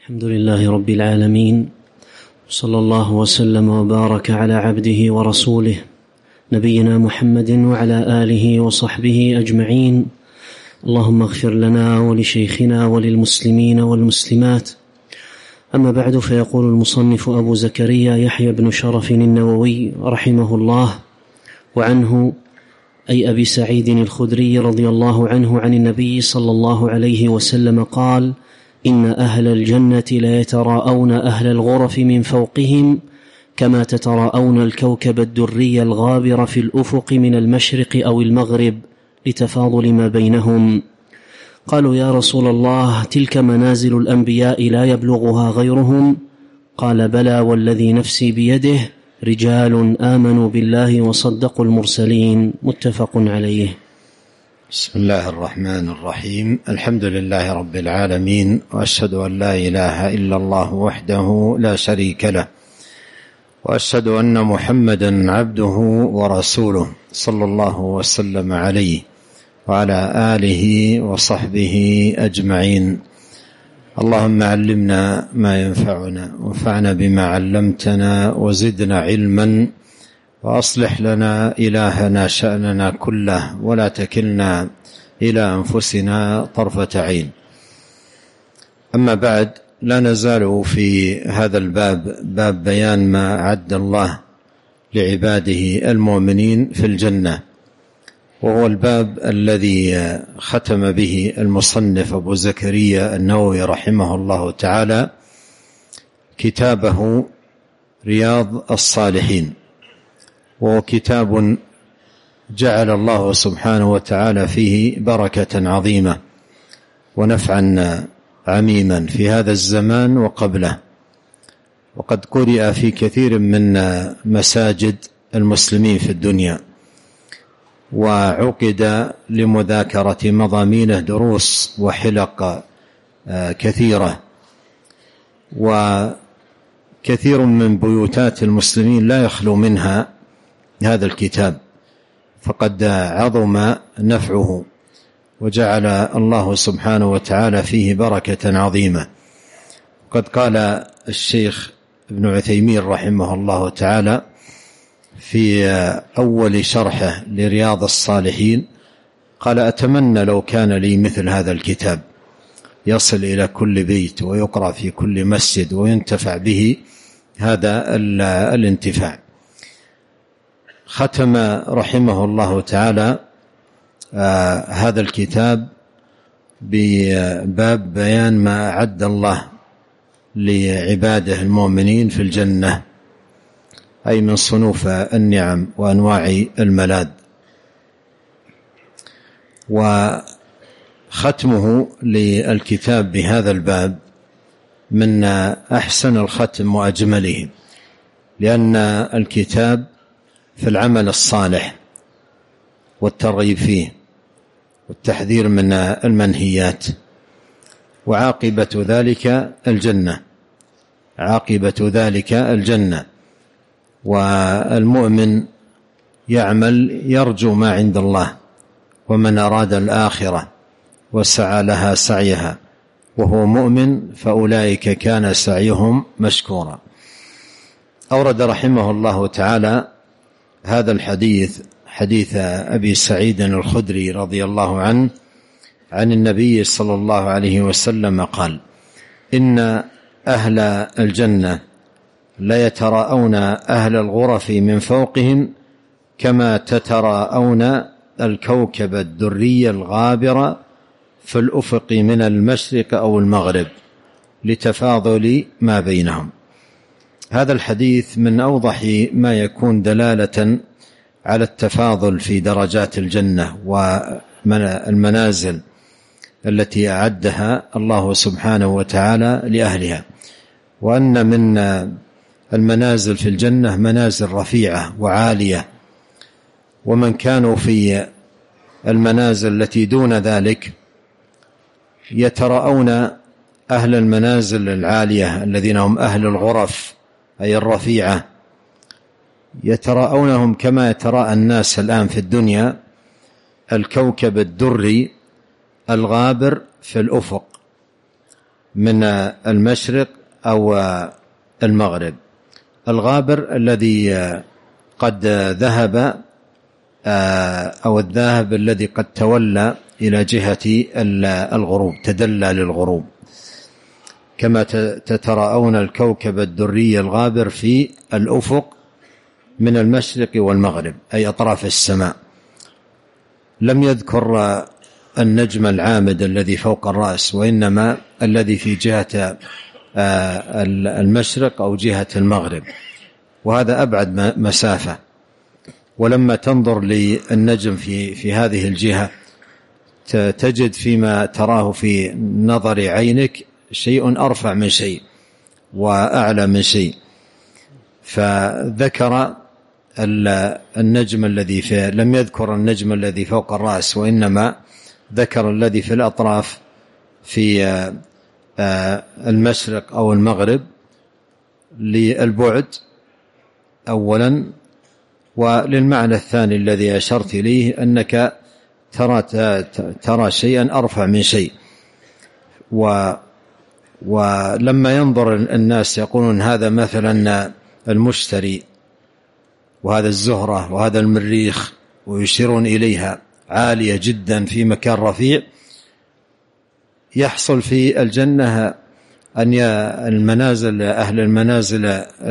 الحمد لله رب العالمين، صلى الله وسلم وبارك على عبده ورسوله نبينا محمد وعلى آله وصحبه أجمعين. اللهم اغفر لنا ولشيخنا وللمسلمين والمسلمات. أما بعد، فيقول المصنف أبو زكريا يحيى بن شرف النووي رحمه الله وعنه، أي أبي سعيد الخدري رضي الله عنه، عن النبي صلى الله عليه وسلم قال: إن أهل الجنة لا يتراءون أهل الغرف من فوقهم كما تتراءون الكوكب الدري الغابر في الأفق من المشرق أو المغرب، لتفاضل ما بينهم. قالوا: يا رسول الله، تلك منازل الأنبياء لا يبلغها غيرهم؟ قال: بلى والذي نفسي بيده، رجال آمنوا بالله وصدقوا المرسلين. متفق عليه. بسم الله الرحمن الرحيم. الحمد لله رب العالمين، وأشهد أن لا إله إلا الله وحده لا شريك له، وأشهد أن محمدا عبده ورسوله، صلى الله وسلم عليه وعلى آله وصحبه أجمعين. اللهم علمنا ما ينفعنا، وانفعنا بما علمتنا، وزدنا علما، وأصلح لنا إلهنا شأننا كله، ولا تكلنا إلى أنفسنا طرفة عين. أما بعد، لا نزال في هذا الباب، باب بيان ما أعد الله لعباده المؤمنين في الجنة، وهو الباب الذي ختم به المصنف أبو زكريا النووي رحمه الله تعالى كتابه رياض الصالحين، وهو كتاب جعل الله سبحانه وتعالى فيه بركة عظيمة ونفعا عميما في هذا الزمان وقبله، وقد قرئ في كثير من مساجد المسلمين في الدنيا، وعقد لمذاكرة مضامينه دروس وحلق كثيرة، وكثير من بيوتات المسلمين لا يخلو منها هذا الكتاب، فقد عظم نفعه وجعل الله سبحانه وتعالى فيه بركة عظيمة. قد قال الشيخ ابن عثيمين رحمه الله تعالى في أول شرحه لرياض الصالحين، قال: أتمنى لو كان لي مثل هذا الكتاب يصل إلى كل بيت ويقرأ في كل مسجد وينتفع به هذا الانتفاع. ختم رحمه الله تعالى هذا الكتاب بباب بيان ما أعد الله لعباده المؤمنين في الجنة، أي من صنوف النعم وأنواع الملاذ. وختمه للكتاب بهذا الباب من أحسن الختم وأجمله، لأن الكتاب في العمل الصالح والترغيب فيه والتحذير من المنهيات، وعاقبة ذلك الجنة، عاقبة ذلك الجنة. والمؤمن يعمل يرجو ما عند الله، ومن أراد الآخرة وسعى لها سعيها وهو مؤمن فأولئك كان سعيهم مشكورا. أورد رحمه الله تعالى هذا الحديث، حديث أبي سعيد الخدري رضي الله عنه عن النبي صلى الله عليه وسلم قال: إن أهل الجنة لا يتراءون أهل الغرف من فوقهم كما تتراءون الكوكب الدري الغابر في الأفق من المشرق أو المغرب، لتفاضل ما بينهم. هذا الحديث من أوضح ما يكون دلالة على التفاضل في درجات الجنة والمنازل التي أعدها الله سبحانه وتعالى لأهلها، وأن من المنازل في الجنة منازل رفيعة وعالية، ومن كانوا في المنازل التي دون ذلك يتراءون أهل المنازل العالية الذين هم أهل الغرف أي الرفيعة، يتراءونهم كما يتراءى الناس الآن في الدنيا الكوكب الدري الغابر في الأفق، من المشرق أو المغرب. الغابر الذي قد ذهب أو الذاهب الذي قد تولى إلى جهة الغروب، تدلى للغروب، كما تتراءون الكوكب الدري الغابر في الأفق من المشرق والمغرب، أي أطراف السماء. لم يذكر النجم العامد الذي فوق الرأس، وإنما الذي في جهة المشرق أو جهة المغرب، وهذا أبعد مسافة. ولما تنظر للنجم في هذه الجهة تجد فيما تراه في نظر عينك شيء أرفع من شيء وأعلى من شيء. فذكر النجم الذي لم يذكر النجم الذي فوق الرأس، وإنما ذكر الذي في الأطراف في المشرق أو المغرب للبعد أولا، وللمعنى الثاني الذي أشرت إليه أنك ترى شيئا أرفع من شيء. ولما ينظر الناس يقولون هذا مثلا المشتري، وهذا الزهرة، وهذا المريخ، ويشيرون إليها عالية جدا في مكان رفيع، يحصل في الجنة أن المنازل، أهل المنازل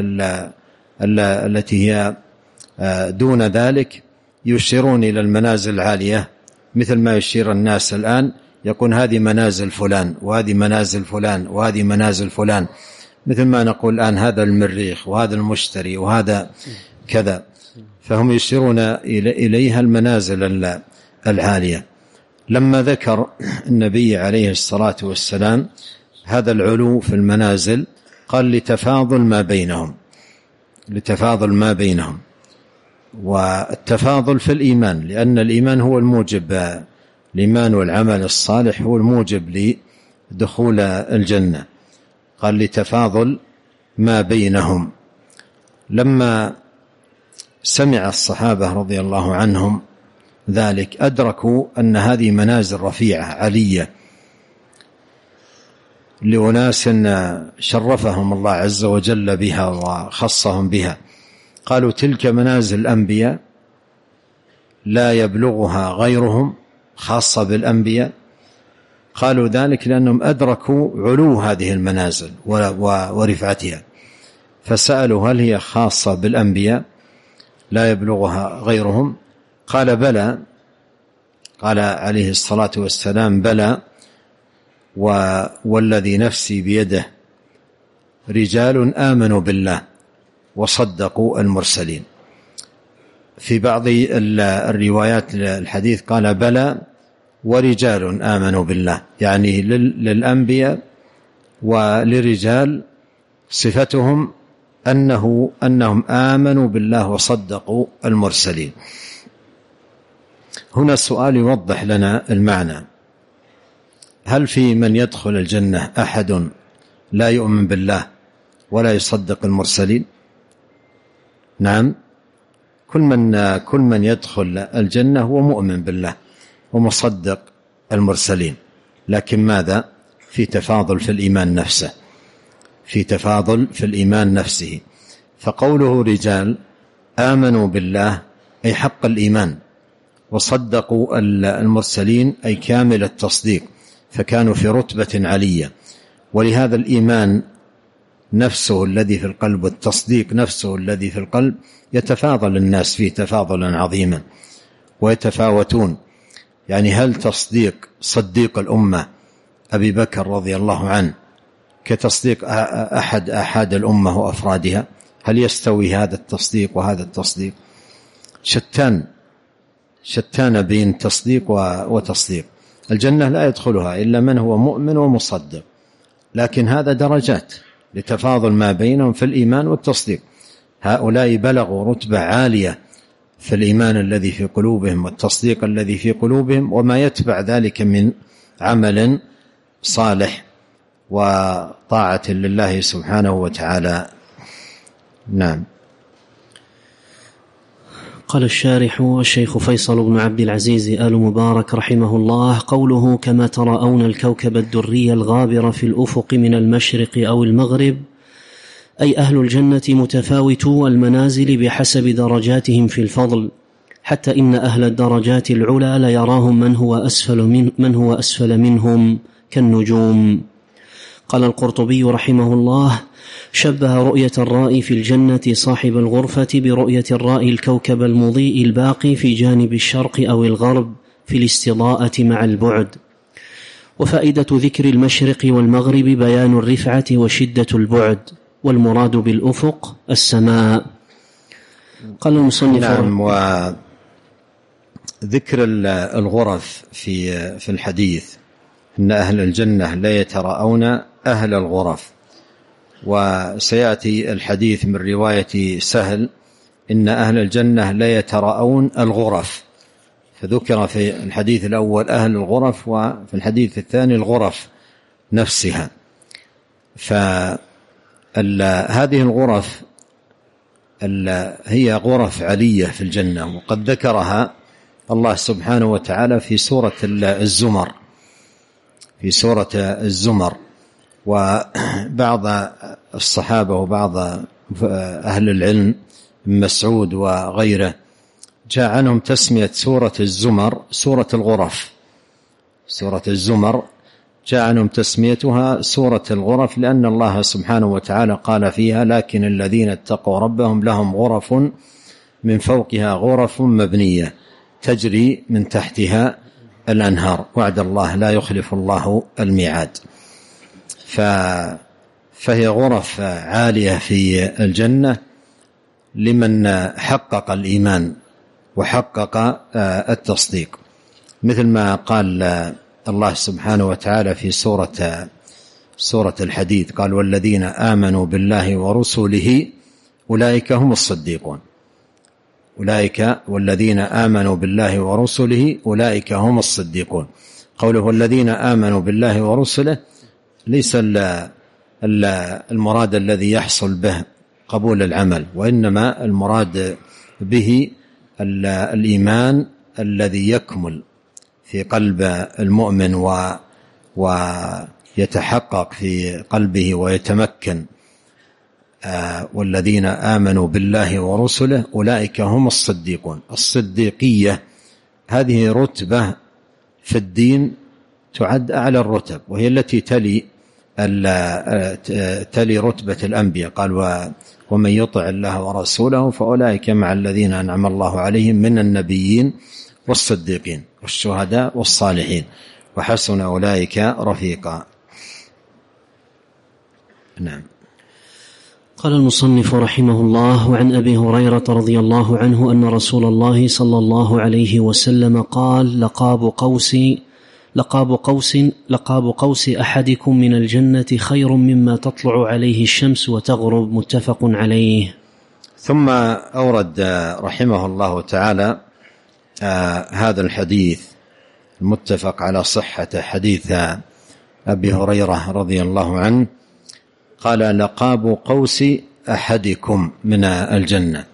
التي هي دون ذلك يشيرون إلى المنازل العالية، مثل ما يشير الناس الآن، يكون هذه منازل فلان، وهذه منازل فلان، وهذه منازل فلان، مثل ما نقول الآن هذا المريخ، وهذا المشتري، وهذا كذا. فهم يشيرون إليها المنازل العالية. لما ذكر النبي عليه الصلاة والسلام هذا العلو في المنازل قال لتفاضل ما بينهم، والتفاضل في الإيمان، لأن الإيمان هو الموجب، الإيمان والعمل الصالح هو الموجب لدخول الجنة. قال لتفاضل ما بينهم. لما سمع الصحابة رضي الله عنهم ذلك أدركوا أن هذه منازل رفيعة علية لأناس شرفهم الله عز وجل بها وخصهم بها. قالوا تلك منازل الأنبياء لا يبلغها غيرهم، خاصة بالأنبياء. قالوا ذلك لأنهم أدركوا علو هذه المنازل ورفعتها، فسألوا هل هي خاصة بالأنبياء لا يبلغها غيرهم؟ قال بلى. قال عليه الصلاة والسلام بلى، والذي نفسي بيده رجال آمنوا بالله وصدقوا المرسلين. في بعض الروايات الحديث قال بلى ورجال آمنوا بالله، يعني للأنبياء ولرجال صفتهم أنهم آمنوا بالله وصدقوا المرسلين. هنا السؤال يوضح لنا المعنى: هل في من يدخل الجنة أحد لا يؤمن بالله ولا يصدق المرسلين؟ نعم، كل من يدخل الجنة هو مؤمن بالله ومصدق المرسلين، لكن ماذا؟ في تفاضل في الإيمان نفسه، في تفاضل في الإيمان نفسه. فقوله رجال آمنوا بالله أي حق الإيمان، وصدقوا المرسلين أي كامل التصديق، فكانوا في رتبة علية. ولهذا الإيمان نفسه الذي في القلب والتصديق نفسه الذي في القلب يتفاضل الناس فيه تفاضلا عظيما ويتفاوتون. يعني هل صديق الأمة أبي بكر رضي الله عنه كتصديق أحد الأمة وأفرادها؟ هل يستوي هذا التصديق وهذا التصديق؟ شتان بين تصديق وتصديق. الجنة لا يدخلها إلا من هو مؤمن ومصدق، لكن هذا درجات لتفاضل ما بينهم في الإيمان والتصديق. هؤلاء بلغوا رتبة عالية في الإيمان الذي في قلوبهم والتصديق الذي في قلوبهم، وما يتبع ذلك من عمل صالح وطاعة لله سبحانه وتعالى. نعم. قال الشارح الشيخ فيصل بن عبد العزيز آل مبارك رحمه الله: قوله كما تراءون الكوكب الدري الغابر في الأفق من المشرق أو المغرب، أي أهل الجنة متفاوتو المنازل بحسب درجاتهم في الفضل، حتى إن أهل الدرجات العلى ليراهم من هو أسفل منهم كالنجوم. قال القرطبي رحمه الله: شبه رؤية الرائي في الجنة صاحب الغرفة برؤية الرائي الكوكب المضيء الباقي في جانب الشرق أو الغرب في الاستضاءة مع البعد. وفائدة ذكر المشرق والمغرب بيان الرفعة وشدة البعد، والمراد بالأفق السماء. قال المصنف: نعم. وذكر الغرف في الحديث إن أهل الجنة لا يتراءون أهل الغرف، وسيأتي الحديث من رواية سهل إن أهل الجنة لا يتراءون الغرف، فذكر في الحديث الأول أهل الغرف، وفي الحديث الثاني الغرف نفسها. فهذه الغرف هي غرف علية في الجنة، وقد ذكرها الله سبحانه وتعالى في سورة الزمر. وبعض الصحابة وبعض أهل العلم مسعود وغيره جاء عنهم تسمية سورة الزمر سورة الغرف. سورة الزمر جاء عنهم تسميتها سورة الغرف، لأن الله سبحانه وتعالى قال فيها: لكن الذين اتقوا ربهم لهم غرف من فوقها غرف مبنية تجري من تحتها الأنهار، وعد الله لا يخلف الله الميعاد. فهي غرف عالية في الجنة لمن حقق الإيمان وحقق التصديق، مثل ما قال الله سبحانه وتعالى في سورة الحديد، قال: والذين آمنوا بالله ورسله أولئك هم الصديقون. والذين آمنوا بالله ورسله أولئك هم الصديقون. قوله والذين آمنوا بالله ورسله ليس المراد الذي يحصل به قبول العمل، وإنما المراد به الإيمان الذي يكمل في قلب المؤمن ويتحقق في قلبه ويتمكن. والذين آمنوا بالله ورسله أولئك هم الصديقون. الصديقية هذه رتبة في الدين تعد أعلى الرتب، وهي التي تلي رتبة الأنبياء. قال: ومن يطع الله ورسوله فأولئك مع الذين أنعم الله عليهم من النبيين والصديقين والشهداء والصالحين وحسن أولئك رفيقا. نعم. قال المصنف رحمه الله: وعن أبي هريرة رضي الله عنه أن رسول الله صلى الله عليه وسلم قال: لقاب قوس أحدكم من الجنة خير مما تطلع عليه الشمس وتغرب. متفق عليه. ثم أورد رحمه الله تعالى هذا الحديث المتفق على صحة حديث أبي هريرة رضي الله عنه، قال: لقاب قوس أحدكم من الجنة.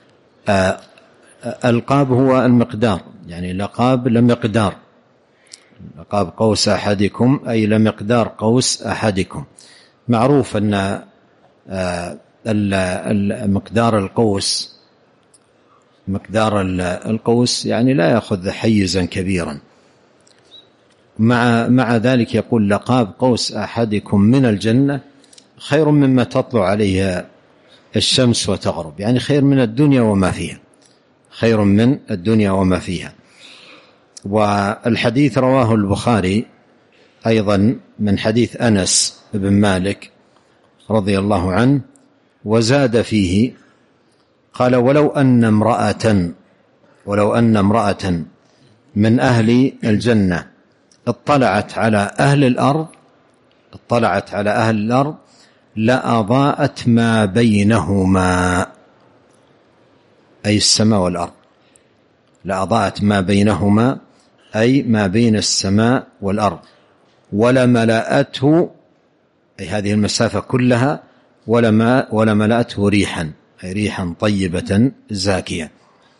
القاب هو المقدار، يعني لقاب لمقدار. لقاب قوس أحدكم أي لمقدار قوس أحدكم. معروف أن مقدار القوس يعني لا يأخذ حيزا كبيرا. مع ذلك يقول: لقاب قوس أحدكم من الجنة خير مما تطلع عليها الشمس وتغرب، يعني خير من الدنيا وما فيها. والحديث رواه البخاري أيضا من حديث أنس بن مالك رضي الله عنه، وزاد فيه قال: ولو أن امرأة من أهل الجنة اطلعت على أهل الأرض لأضاءت ما بينهما، أي السماء والأرض، لأضاءت ما بينهما أي ما بين السماء والأرض، ولملأته أي هذه المسافة كلها، ولملأته ريحا أي ريحا طيبة زاكية.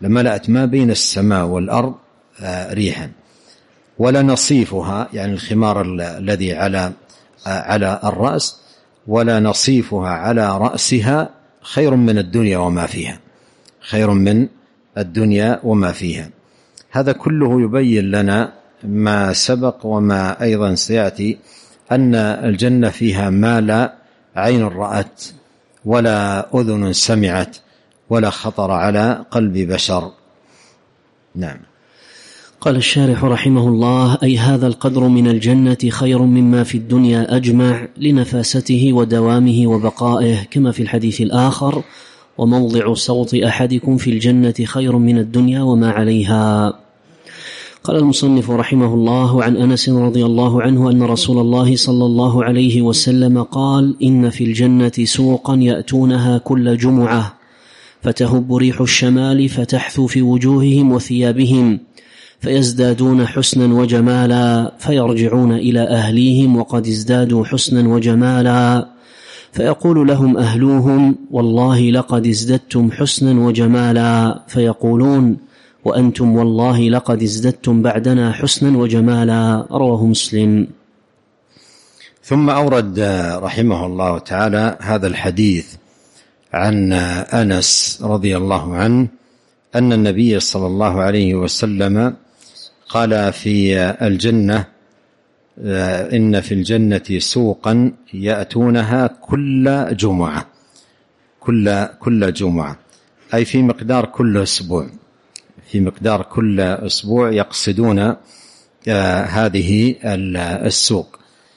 لملأت ما بين السماء والأرض ريحا. ولا نصيفها يعني الخمار الذي على الرأس، ولا نصيفها على رأسها خير من الدنيا وما فيها، خير من الدنيا وما فيها. هذا كله يبين لنا ما سبق وما أيضا سيأتي، أن الجنة فيها ما لا عين رأت ولا أذن سمعت ولا خطر على قلب بشر. نعم. قال الشارح رحمه الله: أي هذا القدر من الجنة خير مما في الدنيا أجمع، لنفاسته ودوامه وبقائه، كما في الحديث الآخر: وموضع صوت أحدكم في الجنة خير من الدنيا وما عليها. قال المصنف رحمه الله: عن أنس رضي الله عنه أن رسول الله صلى الله عليه وسلم قال: إن في الجنة سوقا يأتونها كل جمعة، فتهب ريح الشمال فتحثو في وجوههم وثيابهم، فيزدادون حسنا وجمالا، فيرجعون إلى أهليهم وقد ازدادوا حسنا وجمالا، فيقول لهم أهلوهم: والله لقد ازددتم حسنا وجمالا، فيقولون: وأنتم والله لقد ازددتم بعدنا حسنا وجمالا. رواه مسلم. ثم أورد رحمه الله تعالى هذا الحديث عن أنس رضي الله عنه أن النبي صلى الله عليه وسلم قال في الجنة: إن في الجنة سوقا يأتونها كل جمعة، كل جمعة أي في مقدار كل أسبوع، في مقدار كل أسبوع يقصدون هذه السوق،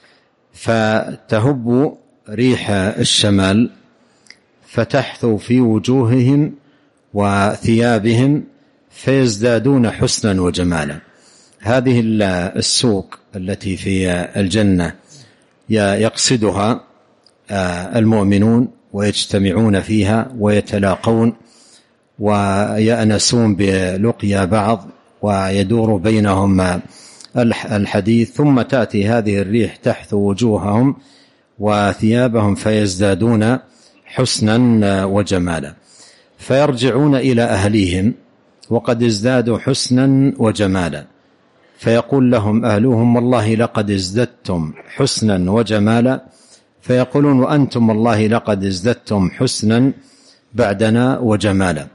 فتهب ريح الشمال فتحثو في وجوههم وثيابهم، فيزدادون حسنا وجمالا. هذه السوق التي في الجنة يقصدها المؤمنون ويجتمعون فيها ويتلاقون ويأنسون بلقيا بعض ويدور بينهم الحديث، ثم تأتي هذه الريح تحثو وجوههم وثيابهم فيزدادون حسنا وجمالا، فيرجعون إلى أهليهم وقد ازدادوا حسنا وجمالا، فيقول لهم أهلهم: والله لقد ازددتم حسنا وجمالا، فيقولون: وأنتم والله لقد ازددتم حسنا بعدنا وجمالا.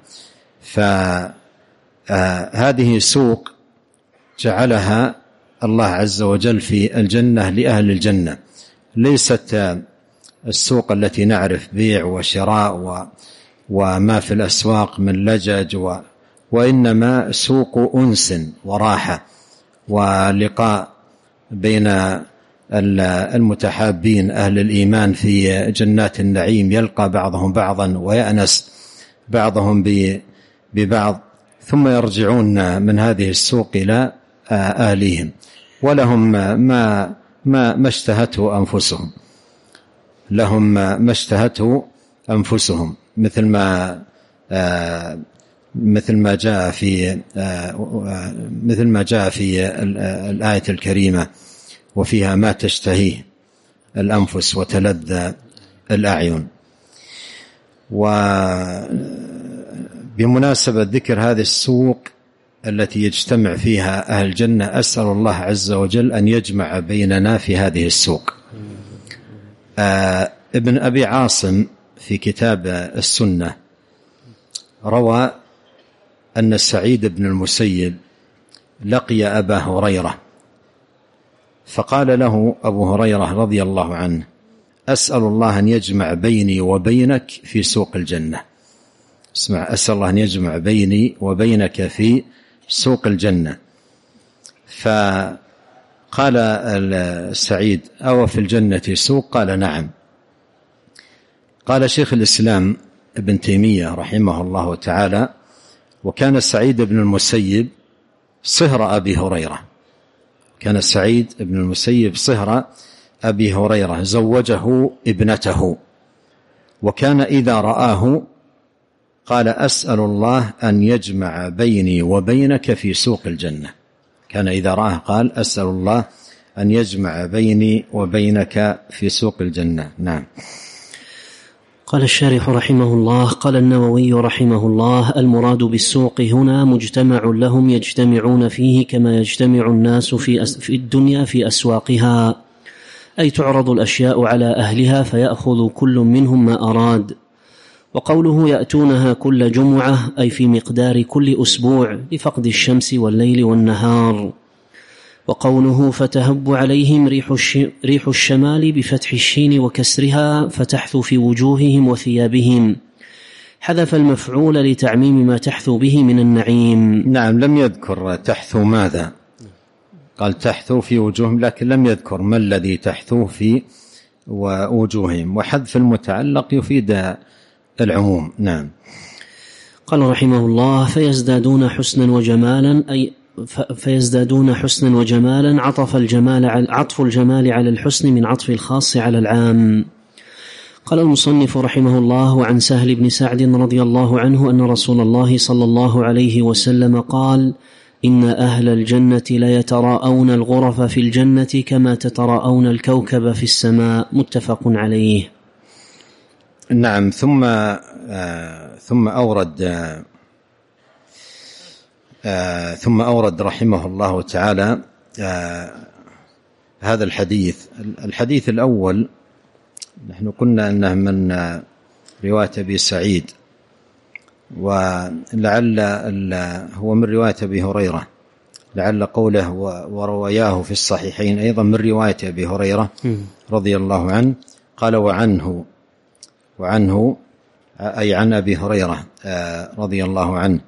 فهذه سوق جعلها الله عز وجل في الجنة لأهل الجنة، ليست السوق التي نعرف بيع وشراء وما في الأسواق من لجج، وإنما سوق أنس وراحة ولقاء بين المتحابين أهل الإيمان في جنات النعيم، يلقى بعضهم بعضا ويأنس بعضهم ببعض، ثم يرجعون من هذه السوق إلى أهليهم، ولهم ما اشتهته أنفسهم، لهم ما اشتهته أنفسهم، مثل ما جاء في الآية الكريمة: وفيها ما تشتهيه الأنفس وتلذ الأعين. وبمناسبة ذكر هذه السوق التي يجتمع فيها أهل الجنة، أسأل الله عز وجل أن يجمع بيننا في هذه السوق. ابن أبي عاصم في كتاب السنة روى أن سعيد بن المسيب لقي أبا هريرة، فقال له أبو هريرة رضي الله عنه: أسأل الله أن يجمع بيني وبينك في سوق الجنة. اسمع، أسأل الله أن يجمع بيني وبينك في سوق الجنة. فقال سعيد: أو في الجنة سوق؟ قال: نعم. قال شيخ الإسلام ابن تيمية رحمه الله تعالى: وكان سعيد بن المسيب صهر أبي هريرة، كان سعيد بن المسيب صهر أبي هريرة، زوجه ابنته، وكان إذا رآه قال: أسأل الله أن يجمع بيني وبينك في سوق الجنة. كان إذا رآه قال: أسأل الله أن يجمع بيني وبينك في سوق الجنة. نعم. قال الشارح رحمه الله: قال النووي رحمه الله: المراد بالسوق هنا مجتمع لهم يجتمعون فيه كما يجتمع الناس في الدنيا في أسواقها، أي تعرض الأشياء على أهلها فيأخذ كل منهم ما أراد. وقوله يأتونها كل جمعة أي في مقدار كل أسبوع لفقد الشمس والليل والنهار. وقوله فتهب عليهم ريح الشمال بفتح الشين وكسرها فتحثو في وجوههم وثيابهم، حذف المفعول لتعميم ما تحثو به من النعيم. نعم، لم يذكر تحثو ماذا، قال تحثو في وجوههم، لكن لم يذكر ما الذي تحثو في وجوههم، وحذف المتعلق يفيد العموم. نعم. قال رحمه الله: فيزدادون حسنا وجمالا، أي فيزدادون حسنا وجمالا، عطف الجمال على الحسن من عطف الخاص على العام. قال المصنف رحمه الله: عن سهل بن سعد رضي الله عنه أن رسول الله صلى الله عليه وسلم قال: إن أهل الجنة ليتراءون الغرف في الجنة كما تتراءون الكوكب في السماء، متفق عليه. نعم. ثم أورد رحمه الله تعالى هذا الحديث الأول. نحن قلنا أنه من رواية أبي سعيد، ولعل هو من رواية أبي هريرة، لعل قوله ورواياه في الصحيحين أيضا من رواية أبي هريرة رضي الله عنه. قال وعنه أي عن أبي هريرة رضي الله عنه.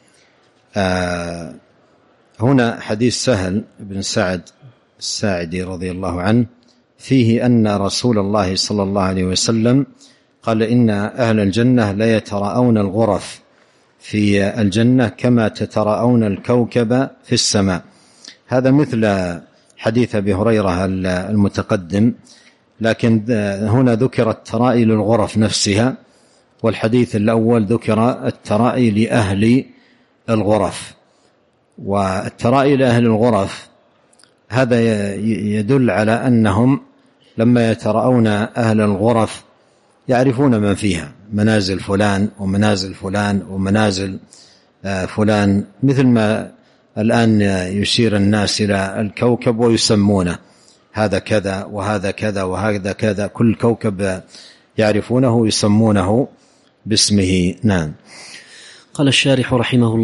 هنا حديث سهل بن سعد الساعدي رضي الله عنه فيه أن رسول الله صلى الله عليه وسلم قال: إن أهل الجنة لا يتراءون الغرف في الجنة كما تتراءون الكوكب في السماء. هذا مثل حديث أبي هريرة المتقدم، لكن هنا ذكر الترائي للغرف نفسها، والحديث الأول ذكر الترائي لأهل الغرف. والترائي لأهل الغرف هذا يدل على أنهم لما يترأون أهل الغرف يعرفون من فيها، منازل فلان ومنازل فلان ومنازل فلان، مثل ما الآن يشير الناس إلى الكوكب ويسمونه هذا كذا وهذا كذا وهذا كذا، كل كوكب يعرفونه ويسمونه باسمه. نعم. قال الشارح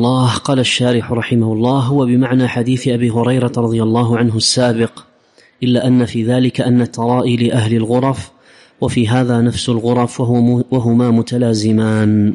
رحمه الله: هو بمعنى حديث أبي هريرة رضي الله عنه السابق، إلا أن في ذلك أن الترائي لأهل الغرف، وفي هذا نفس الغرف وهما متلازمان.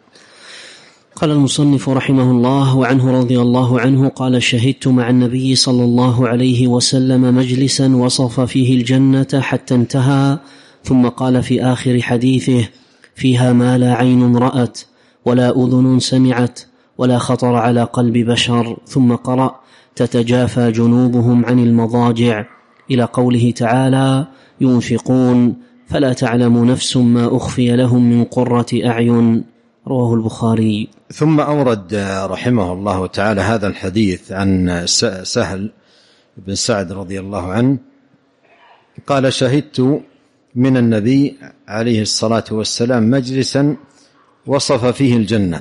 قال المصنف رحمه الله: وعنه رضي الله عنه قال: شهدت مع النبي صلى الله عليه وسلم مجلسا وصف فيه الجنة حتى انتهى، ثم قال في آخر حديثه: فيها ما لا عين رأت ولا أذن سمعت ولا خطر على قلب بشر، ثم قرأ: تتجافى جنوبهم عن المضاجع، إلى قوله تعالى: ينفقون فلا تعلم نفس ما أخفي لهم من قرة أعين، رواه البخاري. ثم أورد رحمه الله تعالى هذا الحديث عن سهل بن سعد رضي الله عنه قال: شهدت من النبي عليه الصلاة والسلام مجلسا وصف فيه الجنة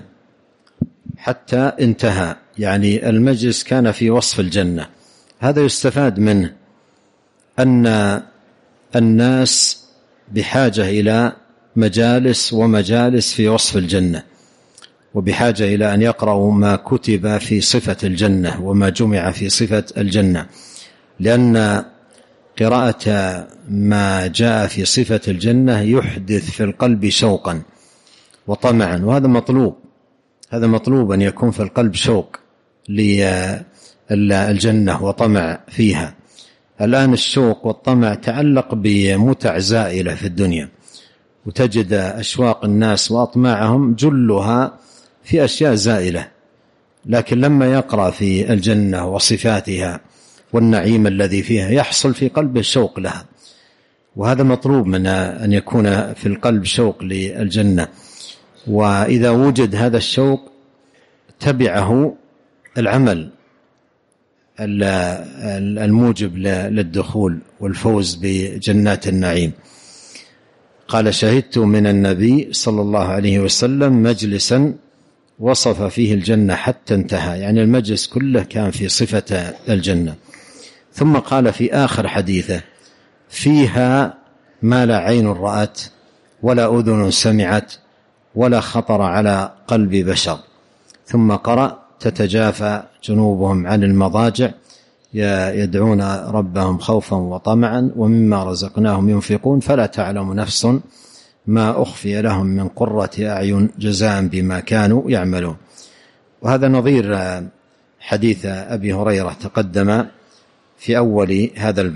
حتى انتهى، يعني المجلس كان في وصف الجنة. هذا يستفاد منه أن الناس بحاجة إلى مجالس ومجالس في وصف الجنة، وبحاجة إلى أن يقرأوا ما كتب في صفة الجنة وما جمع في صفة الجنة، لأن قراءة ما جاء في صفة الجنة يحدث في القلب شوقا وطمعا، وهذا مطلوب. هذا مطلوب أن يكون في القلب شوق للجنة وطمع فيها. الآن الشوق والطمع تعلق بمتع زائلة في الدنيا، وتجد أشواق الناس وأطماعهم جلها في أشياء زائلة، لكن لما يقرأ في الجنة وصفاتها والنعيم الذي فيها يحصل في قلبه شوق لها، وهذا مطلوب من أن يكون في القلب شوق للجنة. وإذا وجد هذا الشوق تبعه العمل الموجب للدخول والفوز بجنات النعيم. قال: شهدت من النبي صلى الله عليه وسلم مجلسا وصف فيه الجنة حتى انتهى، يعني المجلس كله كان في صفة الجنة. ثم قال في آخر حديثه: فيها ما لا عين رأت ولا أذن سمعت ولا خطر على قلب بشر. ثم قرأ: تتجافى جنوبهم عن المضاجع يدعون ربهم خوفا وطمعا ومما رزقناهم ينفقون فلا تعلم نفس ما أخفي لهم من قرة أعين جزاء بما كانوا يعملون. وهذا نظير حديث أبي هريرة تقدم في أول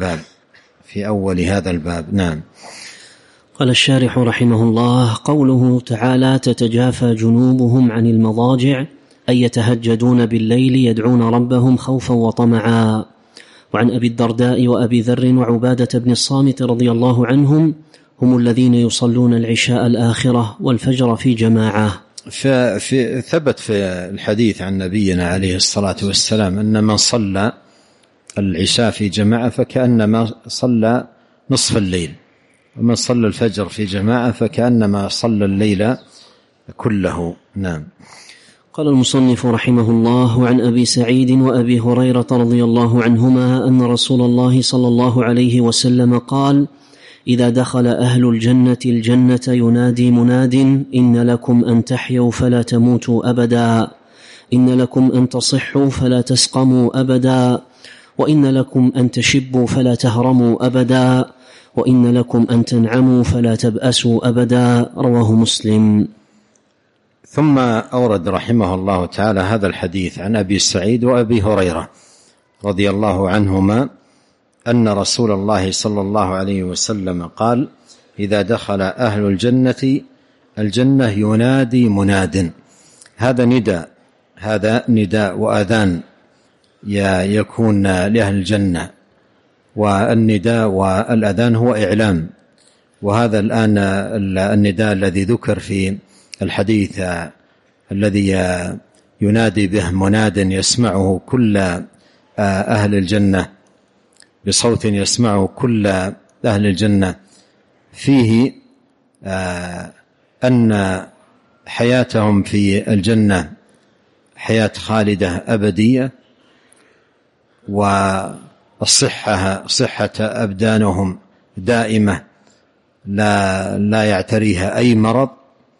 هذا الباب. نعم. قال الشارح رحمه الله: قوله تعالى: تتجافى جنوبهم عن المضاجع، أي يتهجدون بالليل يدعون ربهم خوفا وطمعا. وعن أبي الدرداء وأبي ذر وعبادة بن الصامت رضي الله عنهم هم الذين يصلون العشاء الآخرة والفجر في جماعة. ثبت في الحديث عن نبينا عليه الصلاة والسلام أن من صلى العشاء في جماعة فكأنما صلى نصف الليل، ومن صلى الفجر في جماعة فكأنما صلى الليل كله. نعم. قال المصنف رحمه الله: عن أبي سعيد وأبي هريرة رضي الله عنهما أن رسول الله صلى الله عليه وسلم قال: إذا دخل أهل الجنة ينادي مناد: إن لكم أن تحيوا فلا تموتوا أبدا، إن لكم أن تصحوا فلا تسقموا أبدا، وإن لكم أن تشبوا فلا تهرموا أبدا، وإن لكم أن تنعموا فلا تبأسوا أبدا. رواه مسلم. ثم أورد رحمه الله تعالى هذا الحديث عن أبي سعيد وأبي هريرة رضي الله عنهما أن رسول الله صلى الله عليه وسلم قال: إذا دخل أهل الجنة ينادي مناد. هذا نداء وأذان يكون لأهل الجنة، والنداء والأذان هو إعلام. وهذا الآن النداء الذي ذكر في الحديث الذي ينادي به مناد يسمعه كل أهل الجنة بصوت يسمعه كل أهل الجنة، فيه أن حياتهم في الجنة حياة خالدة أبدية، وصحة أبدانهم دائمة لا يعتريها أي مرض،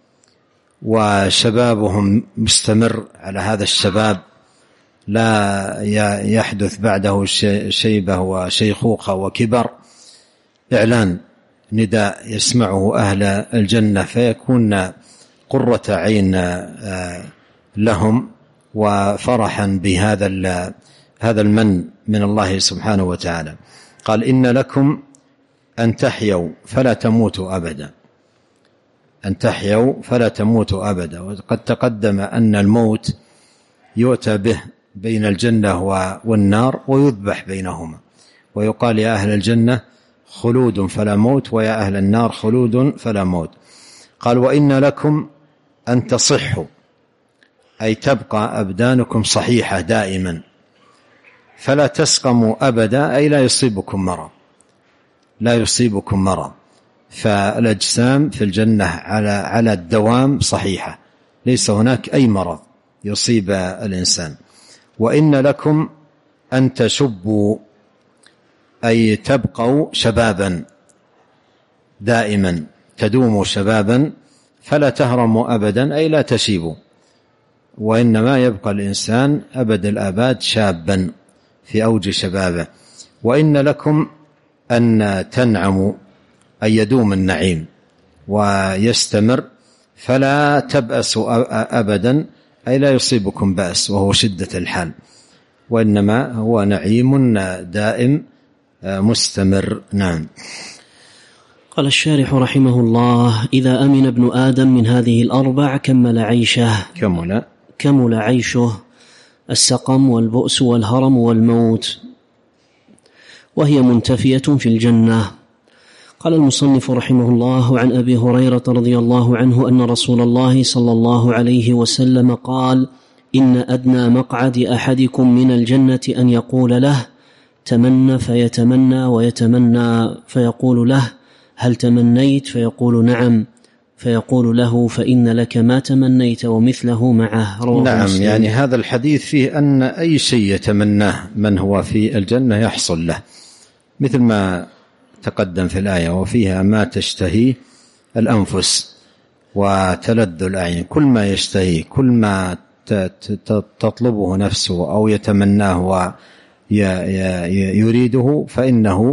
وشبابهم مستمر على هذا الشباب، لا يحدث بعده شيبة وشيخوخة وكبر. إعلان نداء يسمعه أهل الجنة فيكون قرة عين لهم وفرحا بهذا المن من الله سبحانه وتعالى. قال: إن لكم أن تحيوا فلا تموتوا أبدا، أن تحيوا فلا تموتوا أبدا. وقد تقدم أن الموت يؤتى به بين الجنة والنار ويذبح بينهما، ويقال: يا أهل الجنة خلود فلا موت، ويا أهل النار خلود فلا موت. قال: وإن لكم أن تصحوا، أي تبقى أبدانكم صحيحة دائما، فلا تسقموا أبدا، أي لا يصيبكم مرض. فالأجسام في الجنة على الدوام صحيحة، ليس هناك أي مرض يصيب الإنسان. وإن لكم أن تشبوا، أي تبقوا شبابا دائما، تدوموا شبابا، فلا تهرموا أبدا، أي لا تشيبوا، وإنما يبقى الإنسان أبد الآباد شابا في أوج شبابه. وإن لكم أن تنعموا، أي يدوم النعيم ويستمر، فلا تبأسوا أبدا، أي لا يصيبكم بأس وهو شدة الحال، وإنما هو نعيم دائم مستمر. نعم. قال الشارح رحمه الله: إذا أمن ابن آدم من هذه الأربع كمل عيشه، السقم والبؤس والهرم والموت، وهي منتفية في الجنة. قال المصنف رحمه الله: عن أبي هريرة رضي الله عنه أن رسول الله صلى الله عليه وسلم قال: إن أدنى مقعد أحدكم من الجنة أن يقول له: تمنى، فيتمنى ويتمنى، فيقول له: هل تمنيت؟ فيقول نعم، فيقول له فإن لك ما تمنيت ومثله معه. نعم مسلم. يعني هذا الحديث فيه أن أي شيء يتمناه من هو في الجنة يحصل له، مثل ما تقدم في الآية: وفيها ما تشتهي الأنفس وتلذ الأعين. كل ما يشتهي، كل ما تطلبه نفسه أو يتمناه ويريده فإنه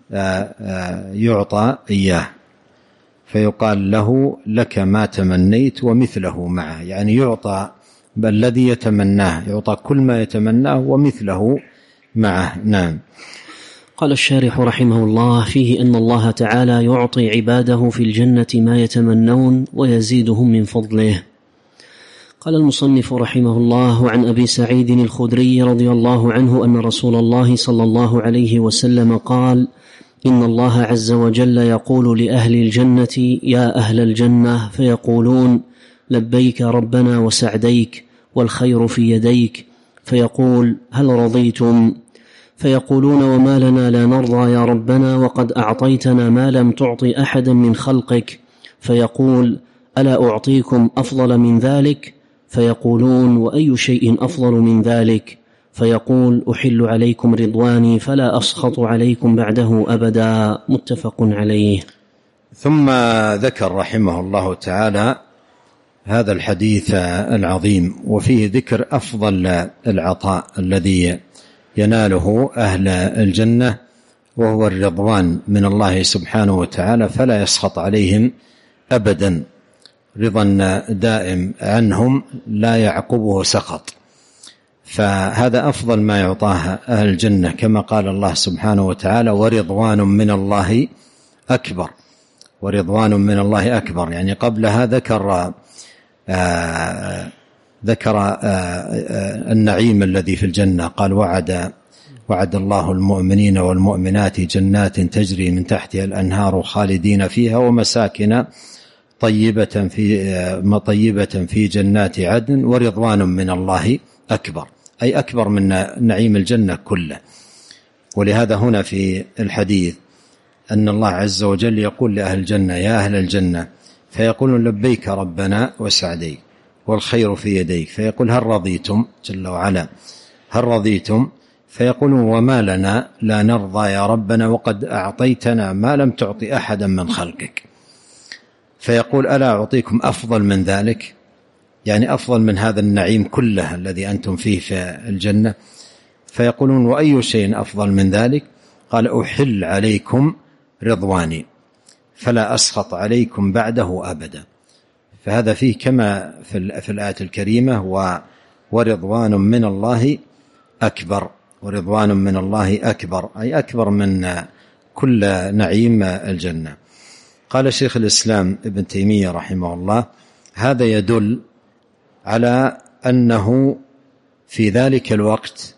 يعطى إياه، فيقال له لك ما تمنيت ومثله معه، يعني يعطى الذي يتمناه، يعطى كل ما يتمناه ومثله معه. نعم. قال الشارح رحمه الله: فيه أن الله تعالى يعطي عباده في الجنة ما يتمنون ويزيدهم من فضله. قال المصنف رحمه الله: عن أبي سعيد الخدري رضي الله عنه أن رسول الله صلى الله عليه وسلم قال: إن الله عز وجل يقول لأهل الجنة: يا أهل الجنة، فيقولون: لبيك ربنا وسعديك والخير في يديك. فيقول: هل رضيتم؟ فيقولون: وما لنا لا نرضى يا ربنا وقد أعطيتنا ما لم تعط أحدا من خلقك. فيقول: ألا أعطيكم أفضل من ذلك؟ فيقولون: وأي شيء أفضل من ذلك؟ فيقول: أحل عليكم رضواني فلا أسخط عليكم بعده أبدا. متفق عليه. ثم ذكر رحمه الله تعالى هذا الحديث العظيم، وفيه ذكر أفضل العطاء الذي يناله أهل الجنة، وهو الرضوان من الله سبحانه وتعالى، فلا يسخط عليهم أبدا، رضا دائم عنهم لا يعقبه سخط. فهذا أفضل ما يعطاه أهل الجنة، كما قال الله سبحانه وتعالى: ورضوان من الله أكبر. ورضوان من الله أكبر، يعني قبلها ذكر النعيم الذي في الجنة، قال: وعد الله المؤمنين والمؤمنات جنات تجري من تحتها الأنهار خالدين فيها ومساكن طيبة في جنات عدن ورضوان من الله أكبر، أي أكبر من نعيم الجنة كله. ولهذا هنا في الحديث أن الله عز وجل يقول لأهل الجنة: يا أهل الجنة، فيقولون: لبيك ربنا وسعديك والخير في يديك. فيقول: هل رضيتم؟ جل وعلا: هل رضيتم؟ فيقولون: وما لنا لا نرضى يا ربنا وقد أعطيتنا ما لم تعطي أحدا من خلقك. فيقول: ألا أعطيكم أفضل من ذلك؟ يعني أفضل من هذا النعيم كله الذي أنتم فيه في الجنة. فيقولون: وأي شيء أفضل من ذلك؟ قال: أحل عليكم رضواني فلا أسخط عليكم بعده أبدا. فهذا فيه كما في الآية الكريمة: ورضوان من الله أكبر. ورضوان من الله أكبر، أي أكبر من كل نعيم الجنة. قال شيخ الإسلام ابن تيمية رحمه الله: هذا يدل على أنه في ذلك الوقت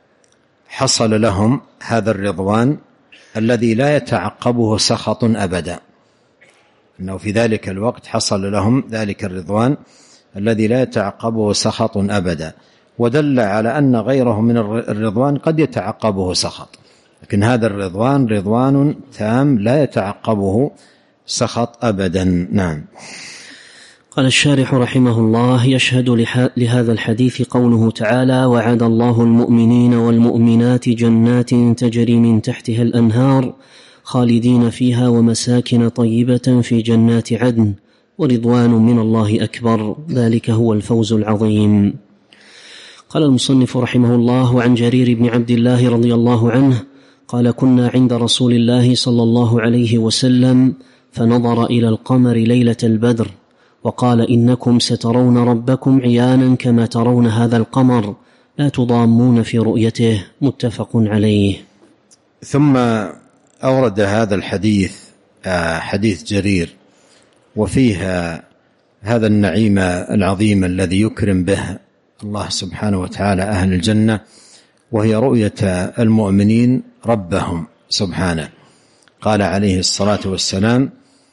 حصل لهم هذا الرضوان الذي لا يتعقبه سخط أبدا، أنه في ذلك الوقت حصل لهم ذلك الرضوان الذي لا يتعقبه سخط أبدا، ودل على أن غيره من الرضوان قد يتعقبه سخط، لكن هذا الرضوان رضوان تام لا يتعقبه سخط أبدا. نعم. قال الشارح رحمه الله: يشهد لهذا الحديث قوله تعالى: وعد الله المؤمنين والمؤمنات جنات تجري من تحتها الأنهار خالدين فيها ومساكن طيبة في جنات عدن ورضوان من الله أكبر، ذلك هو الفوز العظيم. قال المصنف رحمه الله: عن جرير بن عبد الله رضي الله عنه قال: كنا عند رسول الله صلى الله عليه وسلم فنظر إلى القمر ليلة البدر وقال: إنكم سترون ربكم عيانا كما ترون هذا القمر لا تضامون في رؤيته. متفق عليه. ثم أورد هذا الحديث حديث جرير، وفيه هذا النعيم العظيم الذي يكرم به الله سبحانه وتعالى أهل الجنة، وهي رؤية المؤمنين ربهم سبحانه. قال عليه الصلاة والسلام: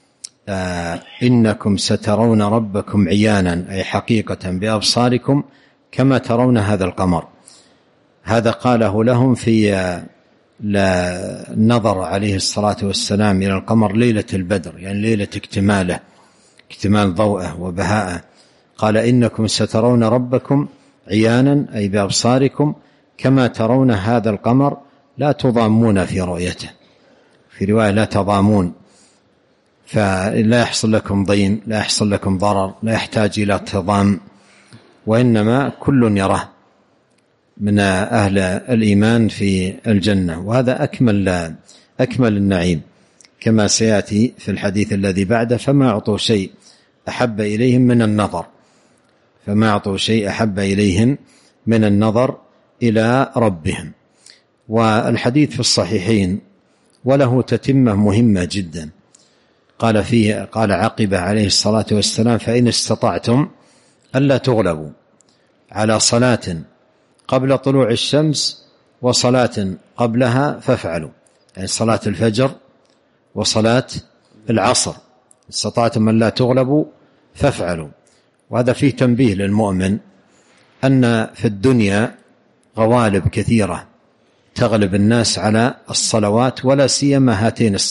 إنكم سترون ربكم عيانا، أي حقيقة بأبصاركم كما ترون هذا القمر. هذا قاله لهم في نظر عليه الصلاة والسلام إلى القمر ليلة البدر، يعني ليلة اكتماله، اكتمال ضوءه وبهاءه. قال إنكم سترون ربكم عيانا أي بأبصاركم كما ترون هذا القمر لا تضامون في رؤيته، في رواية لا تضامون، فلا يحصل لكم ضيم، لا يحصل لكم ضرر، لا يحتاج إلى تضام، وإنما كل يراه من أهل الإيمان في الجنة. وهذا أكمل النعيم كما سيأتي في الحديث الذي بعده. فما أعطوا شيء أحب إليهم من النظر، فما أعطوا شيء أحب إليهم من النظر إلى ربهم. والحديث في الصحيحين وله تتمة مهمة جدا، قال عقبه عليه الصلاة والسلام: فإن استطعتم ألا تغلبوا على صلاة قبل طلوع الشمس وصلاة قبلها فافعلوا، يعني صلاة الفجر وصلاة العصر، استطعتم ألا تغلبوا فافعلوا. وهذا فيه تنبيه للمؤمن أن في الدنيا غوالب كثيرة تغلب الناس على الصلوات، ولا سيما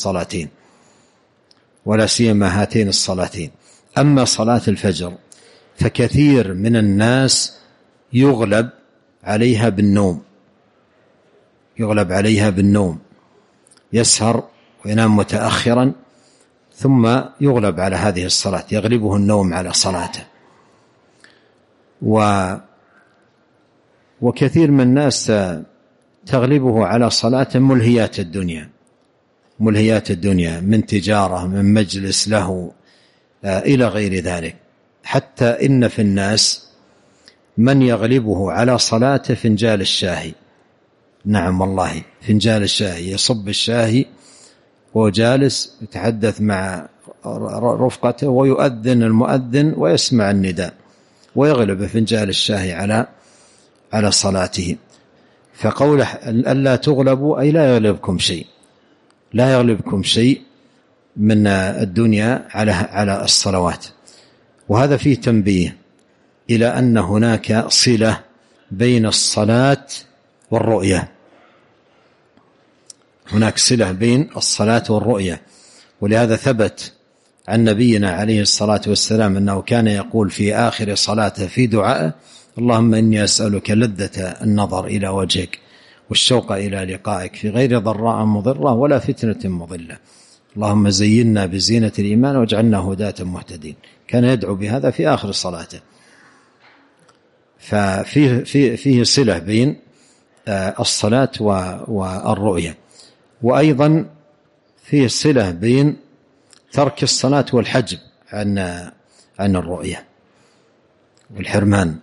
هاتين الصلاتين. أما صلاة الفجر فكثير من الناس يغلب عليها بالنوم، يسهر وينام متأخرا ثم يغلب على هذه الصلاة، يغلبه النوم على صلاته. وكثير من الناس تغلبه على صلاة ملهيات الدنيا من تجارة، من مجلس له، إلى غير ذلك. حتى إن في الناس من يغلبه على صلاة فنجال الشاهي. نعم والله، فنجال الشاهي، يصب الشاهي وهو جالس يتحدث مع رفقته ويؤذن المؤذن ويسمع النداء، ويغلب فنجال الشاهي على صلاته. فقوله ألا تغلبوا أي لا يغلبكم شيء من الدنيا على الصلوات. وهذا فيه تنبيه إلى أن هناك صلة بين الصلاة والرؤية، هناك صلة بين الصلاة والرؤية. ولهذا ثبت عن نبينا عليه الصلاة والسلام أنه كان يقول في آخر صلاته في دعائه: اللهم إني أسألك لذة النظر إلى وجهك والشوق إلى لقائك في غير ضراء مضرة ولا فتنة مضلة، اللهم زينا بزينة الإيمان واجعلنا هداة مهتدين. كان يدعو بهذا في آخر صلاته. ففيه صلة بين الصلاة والرؤية. وأيضا فيه صلة بين ترك الصلاة والحجب عن الرؤية والحرمان.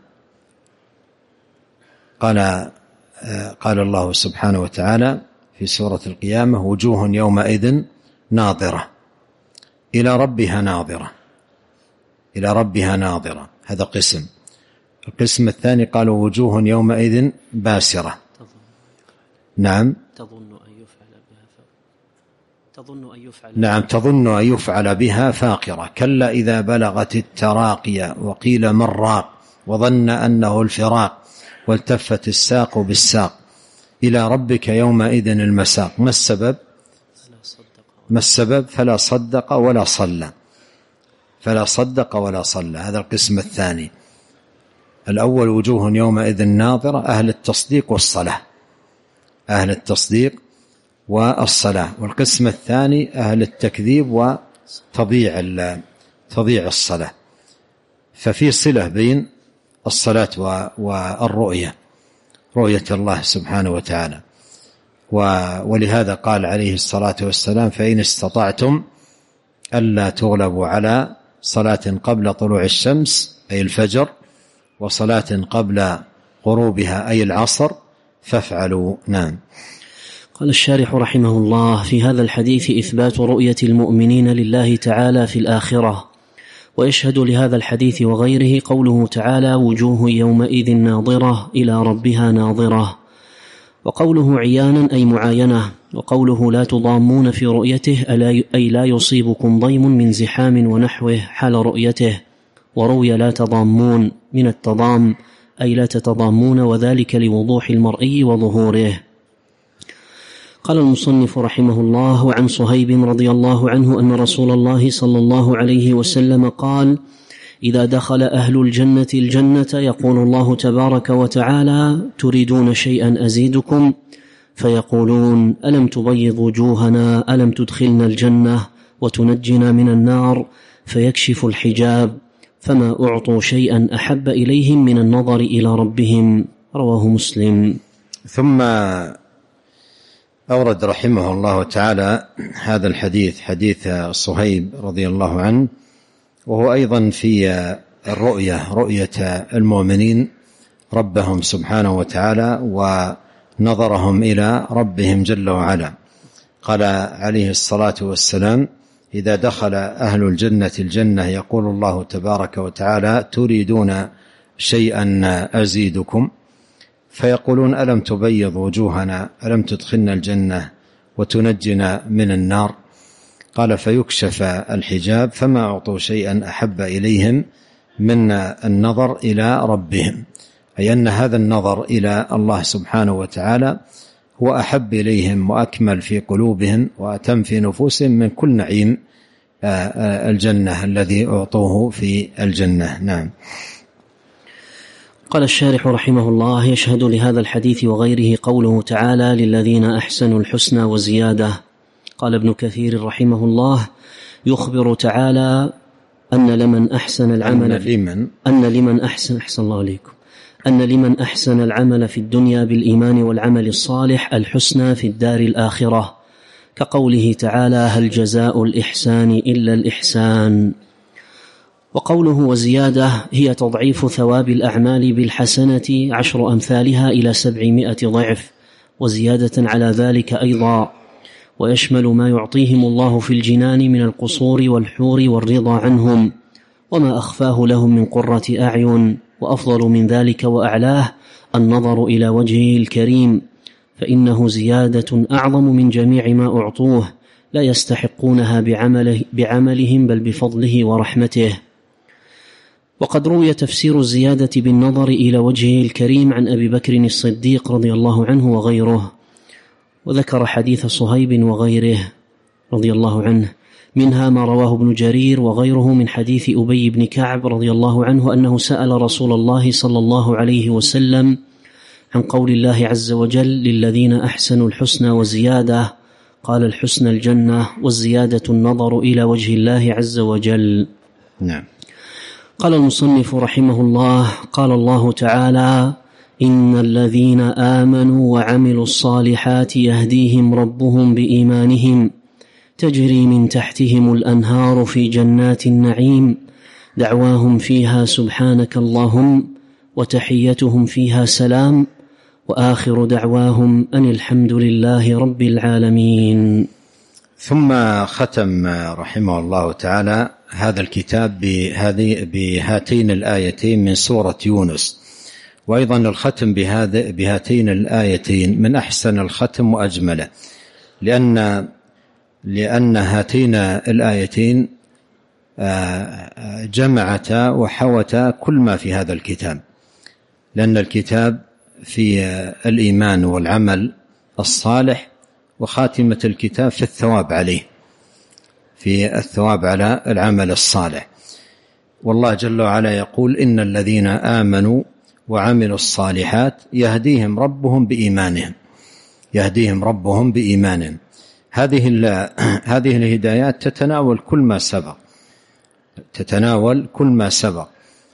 قال الله سبحانه وتعالى في سورة القيامة: وجوه يومئذ ناظرة إلى ربها ناظرة. هذا قسم. القسم الثاني قالوا وجوه يومئذ باسرة. نعم، تظن أن يفعل بها فاقرة. كلا إذا بلغت التراقي وقيل من راق وظن أنه الفراق والتفت الساق بالساق إلى ربك يومئذ المساق. ما السبب؟ فلا صدق ولا صلى. هذا القسم الثاني. الأول وجوه يومئذ ناظرة، أهل التصديق والصلاة. والقسم الثاني أهل التكذيب وتضييع الصلاة. ففي صلة بين الصلاة والرؤية، رؤية الله سبحانه وتعالى. ولهذا قال عليه الصلاة والسلام: فإن استطعتم ألا تغلبوا على صلاة قبل طلوع الشمس أي الفجر وصلاة قبل غروبها أي العصر فافعلوا. نعم. قال الشارح رحمه الله: في هذا الحديث إثبات رؤية المؤمنين لله تعالى في الآخرة. ويشهد لهذا الحديث وغيره قوله تعالى: وجوه يومئذ ناظرة إلى ربها ناظرة. وقوله عيانا أي معاينة. وقوله لا تضامون في رؤيته أي لا يصيبكم ضيم من زحام ونحوه حال رؤيته. وروي لا تضامون من التضام أي لا تتضامون، وذلك لوضوح المرئي وظهوره. قال المصنف رحمه الله: وعن صهيب رضي الله عنه أن رسول الله صلى الله عليه وسلم قال: إذا دخل أهل الجنة الجنة يقول الله تبارك وتعالى: تريدون شيئا أزيدكم؟ فيقولون: ألم تبيض وجوهنا؟ ألم تدخلنا الجنة وتنجنا من النار؟ فيكشف الحجاب، فما أعطوا شيئا أحب إليهم من النظر إلى ربهم. رواه مسلم. ثم أورد رحمه الله تعالى هذا الحديث، حديث صهيب رضي الله عنه، وهو أيضا في رؤية المؤمنين ربهم سبحانه وتعالى ونظرهم إلى ربهم جل وعلا. قال عليه الصلاة والسلام: إذا دخل أهل الجنة الجنة يقول الله تبارك وتعالى: تريدون شيئا أزيدكم؟ فيقولون: ألم تبيض وجوهنا؟ ألم تدخلنا الجنة وتنجنا من النار؟ قال: فيكشف الحجاب، فما أعطوا شيئا أحب إليهم من النظر إلى ربهم، أي أن هذا النظر إلى الله سبحانه وتعالى هو أحب إليهم وأكمل في قلوبهم وأتم في نفوسهم من كل نعيم الجنة الذي أعطوه في الجنة. نعم. قال الشارح رحمه الله: يشهد لهذا الحديث وغيره قوله تعالى: للذين أحسنوا الحسنى وزيادة. قال ابن كثير رحمه الله: يخبر تعالى أن لمن أحسن العمل في الدنيا بالإيمان والعمل الصالح الحسنى في الدار الآخرة، كقوله تعالى: هل جزاء الإحسان إلا الإحسان. وقوله وزيادة هي تضعيف ثواب الأعمال بالحسنة 10 أمثالها إلى 700 ضعف، وزيادة على ذلك أيضا، ويشمل ما يعطيهم الله في الجنان من القصور والحور والرضا عنهم، وما أخفاه لهم من قرة أعين. وأفضل من ذلك وأعلاه النظر إلى وجهه الكريم، فإنه زيادة أعظم من جميع ما أعطوه، لا يستحقونها بعملهم بل بفضله ورحمته. وقد روي تفسير الزيادة بالنظر إلى وجهه الكريم عن أبي بكر الصديق رضي الله عنه وغيره، وذكر حديث صهيب وغيره رضي الله عنه، منها ما رواه ابن جرير وغيره من حديث أبي بن كعب رضي الله عنه أنه سأل رسول الله صلى الله عليه وسلم عن قول الله عز وجل: للذين أحسنوا الحسنى وزيادة. قال: الحسنى الجنة، والزيادة النظر إلى وجه الله عز وجل. نعم. قال المصنف رحمه الله: قال الله تعالى: إن الذين آمنوا وعملوا الصالحات يهديهم ربهم بإيمانهم تجري من تحتهم الأنهار في جنات النعيم، دعواهم فيها سبحانك اللهم، وتحيتهم فيها سلام، وآخر دعواهم أن الحمد لله رب العالمين. ثم ختم رحمه الله تعالى هذا الكتاب بهاتين الآيتين من سورة يونس. وأيضا الختم بهاتين الآيتين من أحسن الختم وأجمله، لأن هاتين الآيتين جمعتا وحوتا كل ما في هذا الكتاب، لأن الكتاب في الإيمان والعمل الصالح، وخاتمة الكتاب في الثواب عليه، في الثواب على العمل الصالح. والله جل وعلا يقول: إن الذين آمنوا وعملوا الصالحات يهديهم ربهم بإيمانهم، يهديهم ربهم بإيمانهم. هذه الهدايات تتناول كل ما سبق،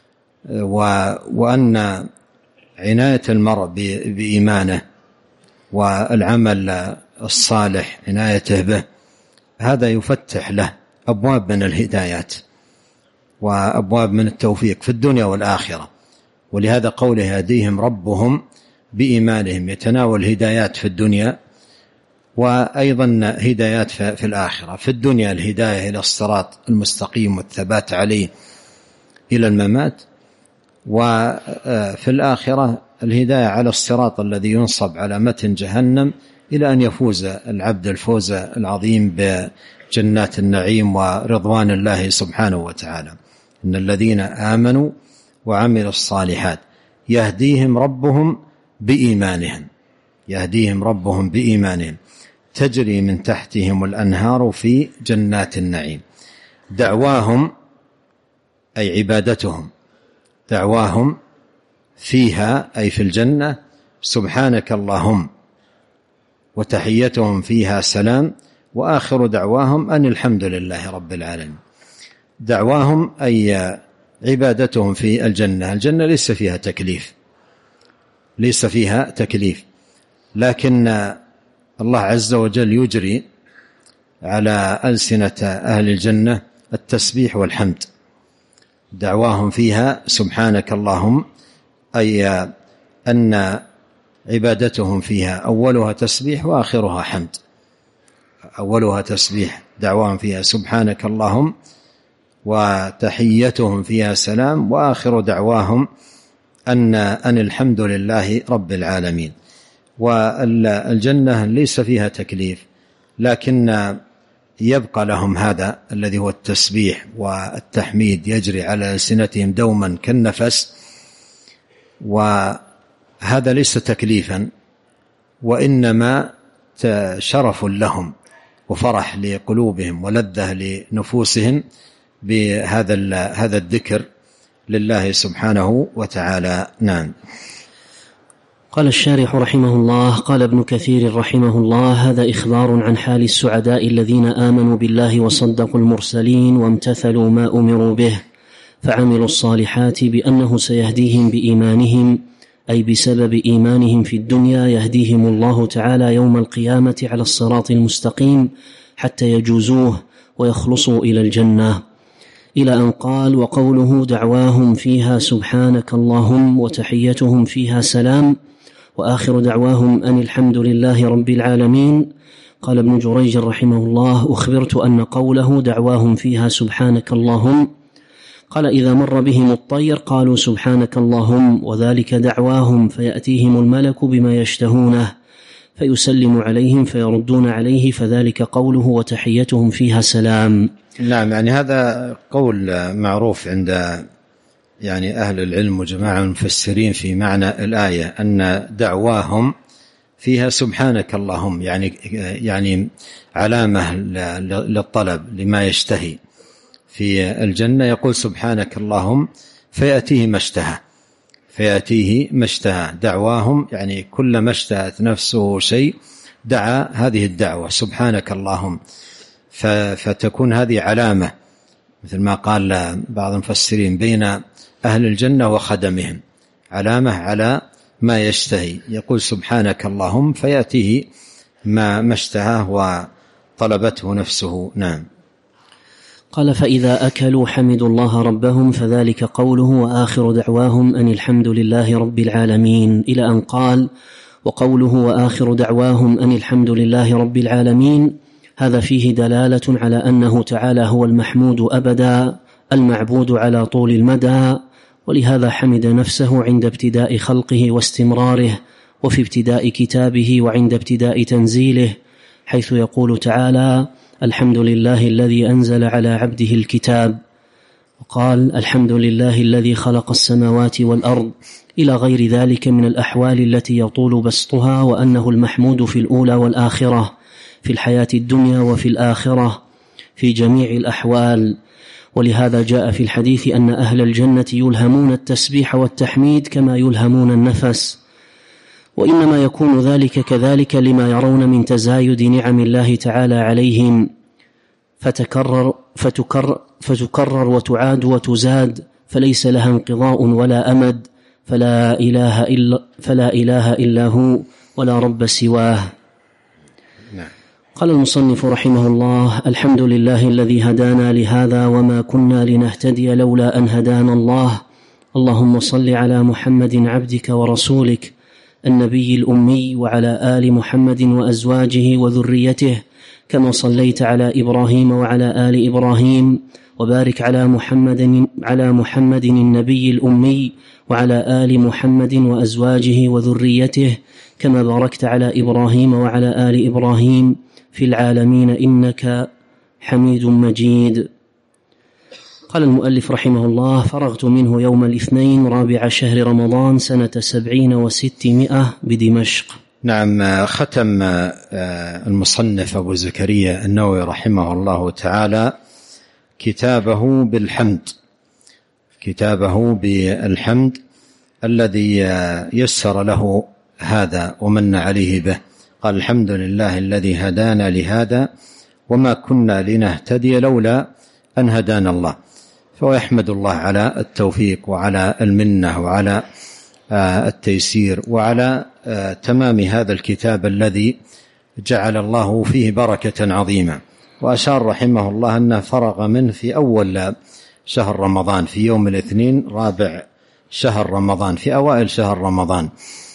وأن عناية المرء بإيمانه والعمل الصالح عنايته به، هذا يفتح له أبواب من الهدايات وأبواب من التوفيق في الدنيا والآخرة. ولهذا قوله يهديهم ربهم بإيمانهم يتناول هدايات في الدنيا وأيضا هدايات في الآخرة. في الدنيا الهداية إلى الصراط المستقيم والثبات عليه إلى الممات، وفي الآخرة الهداية على الصراط الذي ينصب على متن جهنم إلى أن يفوز العبد الفوز العظيم بجنات النعيم ورضوان الله سبحانه وتعالى. إن الذين آمنوا وعملوا الصالحات يهديهم ربهم بإيمانهم، يهديهم ربهم بإيمانهم. تجري من تحتهم الأنهار في جنات النعيم. دعواهم أي عبادتهم، دعواهم فيها أي في الجنة سبحانك اللهم، وتحيتهم فيها سلام، وآخر دعواهم أن الحمد لله رب العالمين. دعواهم أي عبادتهم في الجنة. الجنة ليس فيها تكليف، ليس فيها تكليف، لكن الله عز وجل يجري على ألسنة أهل الجنة التسبيح والحمد. دعواهم فيها سبحانك اللهم أي أن عبادتهم فيها أولها تسبيح وآخرها حمد. أولها تسبيح، دعواهم فيها سبحانك اللهم، وتحيتهم فيها سلام، وآخر دعواهم أن الحمد لله رب العالمين. والجنة ليس فيها تكليف، لكن يبقى لهم هذا الذي هو التسبيح والتحميد يجري على ألسنتهم دوما كالنفس، وهذا ليس تكليفا، وإنما شرف لهم وفرح لقلوبهم ولذة لنفوسهم بهذا الذكر لله سبحانه وتعالى. نعم. قال الشارح رحمه الله: قال ابن كثير رحمه الله: هذا إخبار عن حال السعداء الذين آمنوا بالله وصدقوا المرسلين وامتثلوا ما أمروا به فعملوا الصالحات، بأنه سيهديهم بإيمانهم، أي بسبب إيمانهم في الدنيا يهديهم الله تعالى يوم القيامة على الصراط المستقيم حتى يجوزوه ويخلصوا إلى الجنة، إلى أن قال: وقوله دعواهم فيها سبحانك اللهم وتحيتهم فيها سلام وآخر دعواهم أن الحمد لله رب العالمين. قال ابن جريج رحمه الله: أخبرت أن قوله دعواهم فيها سبحانك اللهم قال إذا مر بهم الطير قالوا سبحانك اللهم، وذلك دعواهم، فيأتيهم الملك بما يشتهونه فيسلم عليهم فيردون عليه، فذلك قوله وتحيتهم فيها سلام. نعم، يعني هذا قول معروف عند أهل العلم وجماعة المفسرين في معنى الآية، أن دعواهم فيها سبحانك اللهم، يعني علامة للطلب لما يشتهي في الجنة، يقول سبحانك اللهم فيأتيه ما اشتهى. دعواهم يعني كلما اشتهت نفسه شيء دعا هذه الدعوة سبحانك اللهم، فتكون هذه علامة، مثل ما قال بعض المفسرين، بين أهل الجنة وخدمهم، علامة على ما يشتهي. يقول سبحانك اللهم فيأتيه ما اشتهاه وطلبته نفسه. نعم. قال: فإذا أكلوا حمدوا الله ربهم، فذلك قوله وآخر دعواهم أن الحمد لله رب العالمين، إلى أن قال: وقوله وآخر دعواهم أن الحمد لله رب العالمين. هذا فيه دلالة على أنه تعالى هو المحمود أبدا، المعبود على طول المدى، ولهذا حمد نفسه عند ابتداء خلقه واستمراره، وفي ابتداء كتابه وعند ابتداء تنزيله، حيث يقول تعالى: الحمد لله الذي أنزل على عبده الكتاب، وقال: الحمد لله الذي خلق السماوات والأرض، إلى غير ذلك من الأحوال التي يطول بسطها، وأنه المحمود في الأولى والآخرة، في الحياة الدنيا وفي الآخرة، في جميع الأحوال. ولهذا جاء في الحديث أن أهل الجنة يلهمون التسبيح والتحميد كما يلهمون النفس، وإنما يكون ذلك كذلك لما يرون من تزايد نعم الله تعالى عليهم، فتكرر وتعاد وتزاد، فليس لها انقضاء ولا أمد، فلا إله إلا هو ولا رب سواه. قال المصنف رحمه الله: الحمد لله الذي هدانا لهذا وما كنا لنهتدي لولا أن هدانا الله. اللهم صل على محمد عبدك ورسولك النبي الأمي، وعلى آل محمد وأزواجه وذريته، كما صليت على إبراهيم وعلى آل إبراهيم، وبارك على محمد النبي الأمي، وعلى آل محمد وأزواجه وذريته، كما باركت على إبراهيم وعلى آل إبراهيم في العالمين إنك حميد مجيد. قال المؤلف رحمه الله: فرغت منه يوم الاثنين 4 شهر رمضان سنة 70 و600 بدمشق. نعم. ختم المصنف أبو زكريا النووي رحمه الله تعالى كتابه بالحمد الذي يسر له هذا ومن عليه به. قال: الحمد لله الذي هدانا لهذا وما كنا لنهتدي لولا أن هدانا الله. فهو يحمد الله على التوفيق وعلى المنة وعلى التيسير وعلى تمام هذا الكتاب الذي جعل الله فيه بركة عظيمة. وأشار رحمه الله أنه فرغ منه في أول شهر رمضان، في يوم الاثنين رابع شهر رمضان، في أوائل شهر رمضان.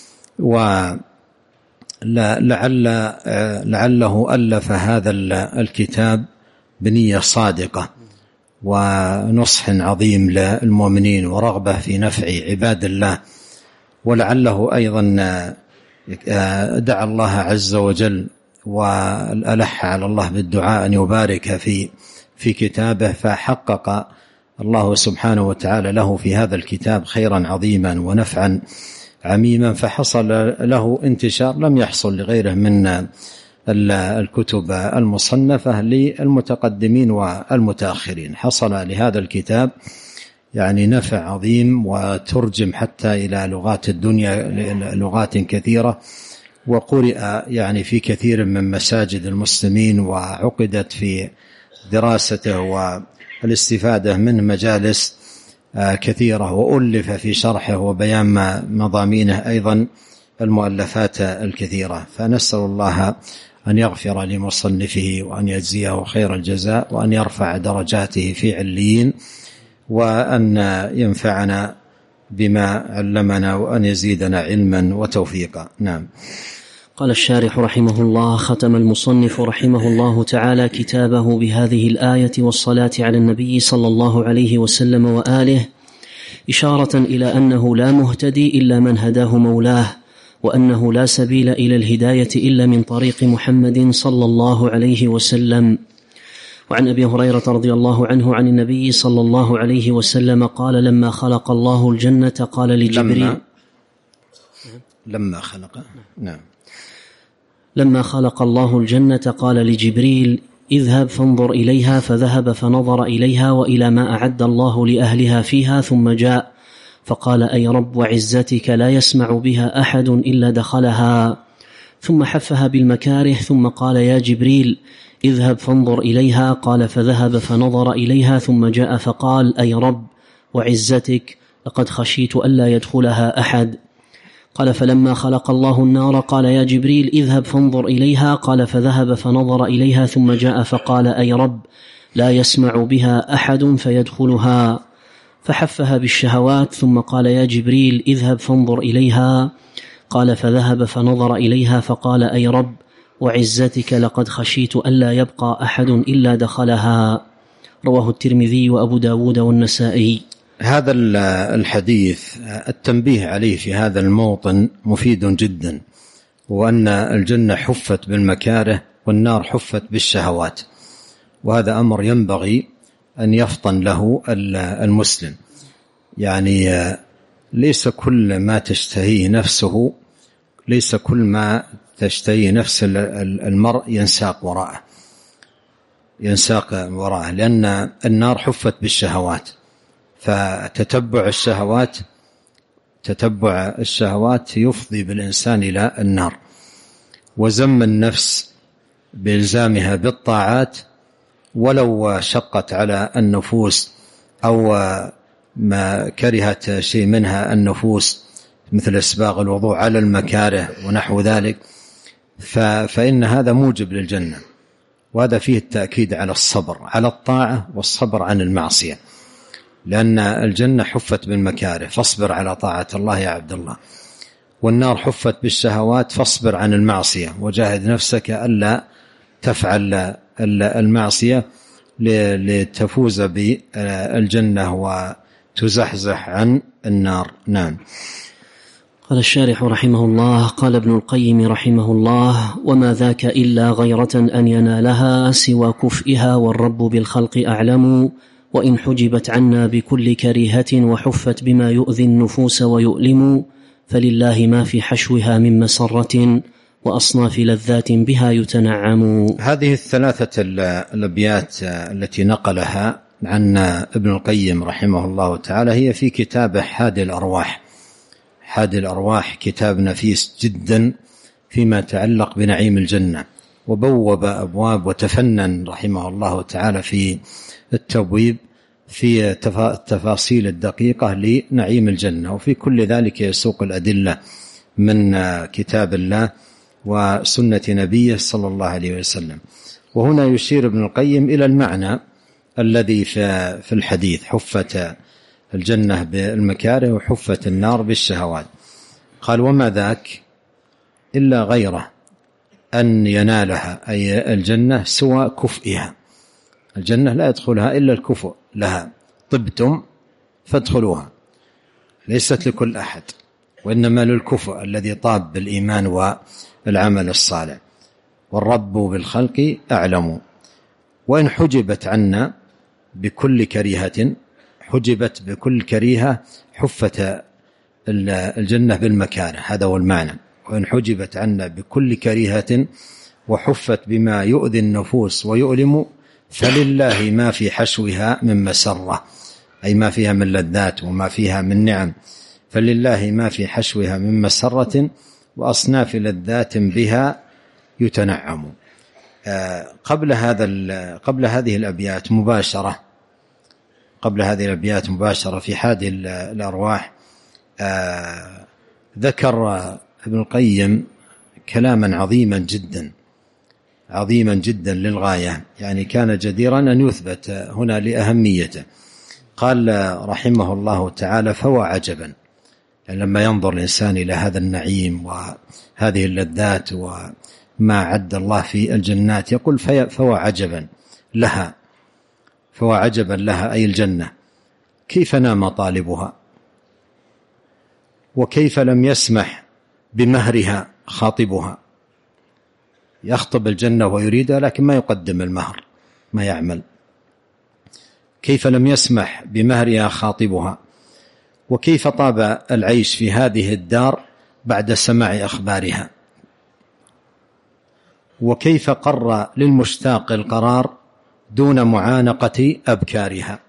لعله ألف هذا الكتاب بنية صادقة ونصح عظيم للمؤمنين ورغبة في نفع عباد الله، ولعله أيضا دعا الله عز وجل والألح على الله بالدعاء أن يبارك في كتابه، فحقق الله سبحانه وتعالى له في هذا الكتاب خيرا عظيما ونفعا عميما، فحصل له انتشار لم يحصل لغيره من الكتب المصنفة للمتقدمين والمتأخرين. حصل لهذا الكتاب يعني نفع عظيم، وترجم حتى إلى لغات الدنيا، لغات كثيرة، وقرئ يعني في كثير من مساجد المسلمين، وعقدت في دراسته والاستفادة من مجالس كثيرة، وألف في شرحه وبيان مضامينه أيضا المؤلفات الكثيرة. فنسأل الله أن يغفر لمصنفه وأن يجزيه خير الجزاء وأن يرفع درجاته في عليين، وأن ينفعنا بما علمنا وأن يزيدنا علما وتوفيقا. نعم. قال الشارح رحمه الله: ختم المصنف رحمه الله تعالى كتابه بهذه الآية والصلاة على النبي صلى الله عليه وسلم وآله، إشارة إلى أنه لا مهتدي إلا من هداه مولاه، وأنه لا سبيل إلى الهداية إلا من طريق محمد صلى الله عليه وسلم. وعن أبي هريرة رضي الله عنه عن النبي صلى الله عليه وسلم قال: لما خلق الله الجنة قال لجبريل لما خلق الله الجنة قال لجبريل: اذهب فانظر إليها، فذهب فنظر إليها وإلى ما أعد الله لأهلها فيها، ثم جاء فقال: أي رب وعزتك لا يسمع بها أحد إلا دخلها. ثم حفها بالمكاره، ثم قال: يا جبريل اذهب فانظر إليها. قال: فذهب فنظر إليها، ثم جاء فقال: أي رب وعزتك لقد خشيت ألا يدخلها أحد. قال: فلما خلق الله النار قال: يا جبريل اذهب فانظر إليها. قال: فذهب فنظر إليها، ثم جاء فقال: أي رب لا يسمع بها أحد فيدخلها. فحفها بالشهوات، ثم قال: يا جبريل اذهب فانظر إليها. قال: فذهب فنظر إليها فقال: أي رب وعزتك لقد خشيت ألا يبقى أحد إلا دخلها. رواه الترمذي وأبو داود والنسائي. هذا الحديث التنبيه عليه في هذا الموطن مفيد جدا، وأن الجنة حفت بالمكاره والنار حفت بالشهوات، وهذا أمر ينبغي أن يفطن له المسلم. يعني ليس كل ما تشتهيه نفسه، ليس كل ما تشتهي نفس المرء ينساق وراءه، لأن النار حفت بالشهوات، فتتبع الشهوات يفضي بالإنسان إلى النار. وزم النفس بإلزامها بالطاعات ولو شقت على النفوس أو ما كرهت شيء منها النفوس، مثل إسباغ الوضوء على المكاره ونحو ذلك، فإن هذا موجب للجنة. وهذا فيه التأكيد على الصبر على الطاعة والصبر عن المعصية، لأن الجنة حفت بالمكاره، فاصبر على طاعة الله يا عبد الله. والنار حفت بالشهوات، فاصبر عن المعصية وجاهد نفسك ألا تفعل المعصية لتفوز بالجنة وتزحزح عن النار. نعم. قال الشارح رحمه الله: قال ابن القيم رحمه الله: وما ذاك إلا غيرة أن ينالها سوى كفئها، والرب بالخلق أعلم، وإن حجبت عنا بكل كريهة وحفت بما يؤذي النفوس ويؤلم، فلله ما في حشوها من مسرة، وأصناف لذات بها يتنعم. هذه الثلاثة الأبيات التي نقلها عن ابن القيم رحمه الله تعالى هي في كتابه حادي الأرواح. حادي الأرواح كتاب نفيس جدا فيما يتعلق بنعيم الجنة، وبوب أبواب وتفنن رحمه الله تعالى في التبويب في التفاصيل الدقيقة لنعيم الجنة، وفي كل ذلك يسوق الأدلة من كتاب الله وسنة نبيه صلى الله عليه وسلم. وهنا يشير ابن القيم إلى المعنى الذي في الحديث: حفت الجنة بالمكاره وحفت النار بالشهوات. قال: وما ذاك إلا غيره أن ينالها، أي الجنة، سوى كفئها. الجنة لا يدخلها إلا الكفء لها، طبتم فادخلوها، ليست لكل أحد، وإنما للكفء الذي طاب بالإيمان والعمل الصالح. والرب بالخلق أعلم. وإن حجبت عنا بكل كريهة، حجبت بكل كريهة، حفت الجنة بالمكاره، هذا هو المعنى. وإن حجبت عنا بكل كريهة وحفت بما يؤذي النفوس ويؤلم، فلله ما في حشوها من مسرة، أي ما فيها من لذات وما فيها من نعم. فلله ما في حشوها من مسرة وأصناف لذات بها يتنعم. قبل هذه الأبيات مباشرة في حادي الأرواح ذكر ابن القيم كلاما عظيما جدا للغاية، يعني كان جديرا أن يثبت هنا لأهميته. قال رحمه الله تعالى: فهو عجبا، يعني لما ينظر الإنسان إلى هذا النعيم وهذه اللذات وما عد الله في الجنات، يقول فهو عجبا لها، أي الجنة، كيف نام طالبها، وكيف لم يسمح بمهرها خاطبها. يخطب الجنة ويريدها لكن ما يقدم المهر، ما يعمل. كيف لم يسمح بمهرها خاطبها، وكيف طاب العيش في هذه الدار بعد سماع أخبارها، وكيف قر للمشتاق القرار دون معانقة أبكارها،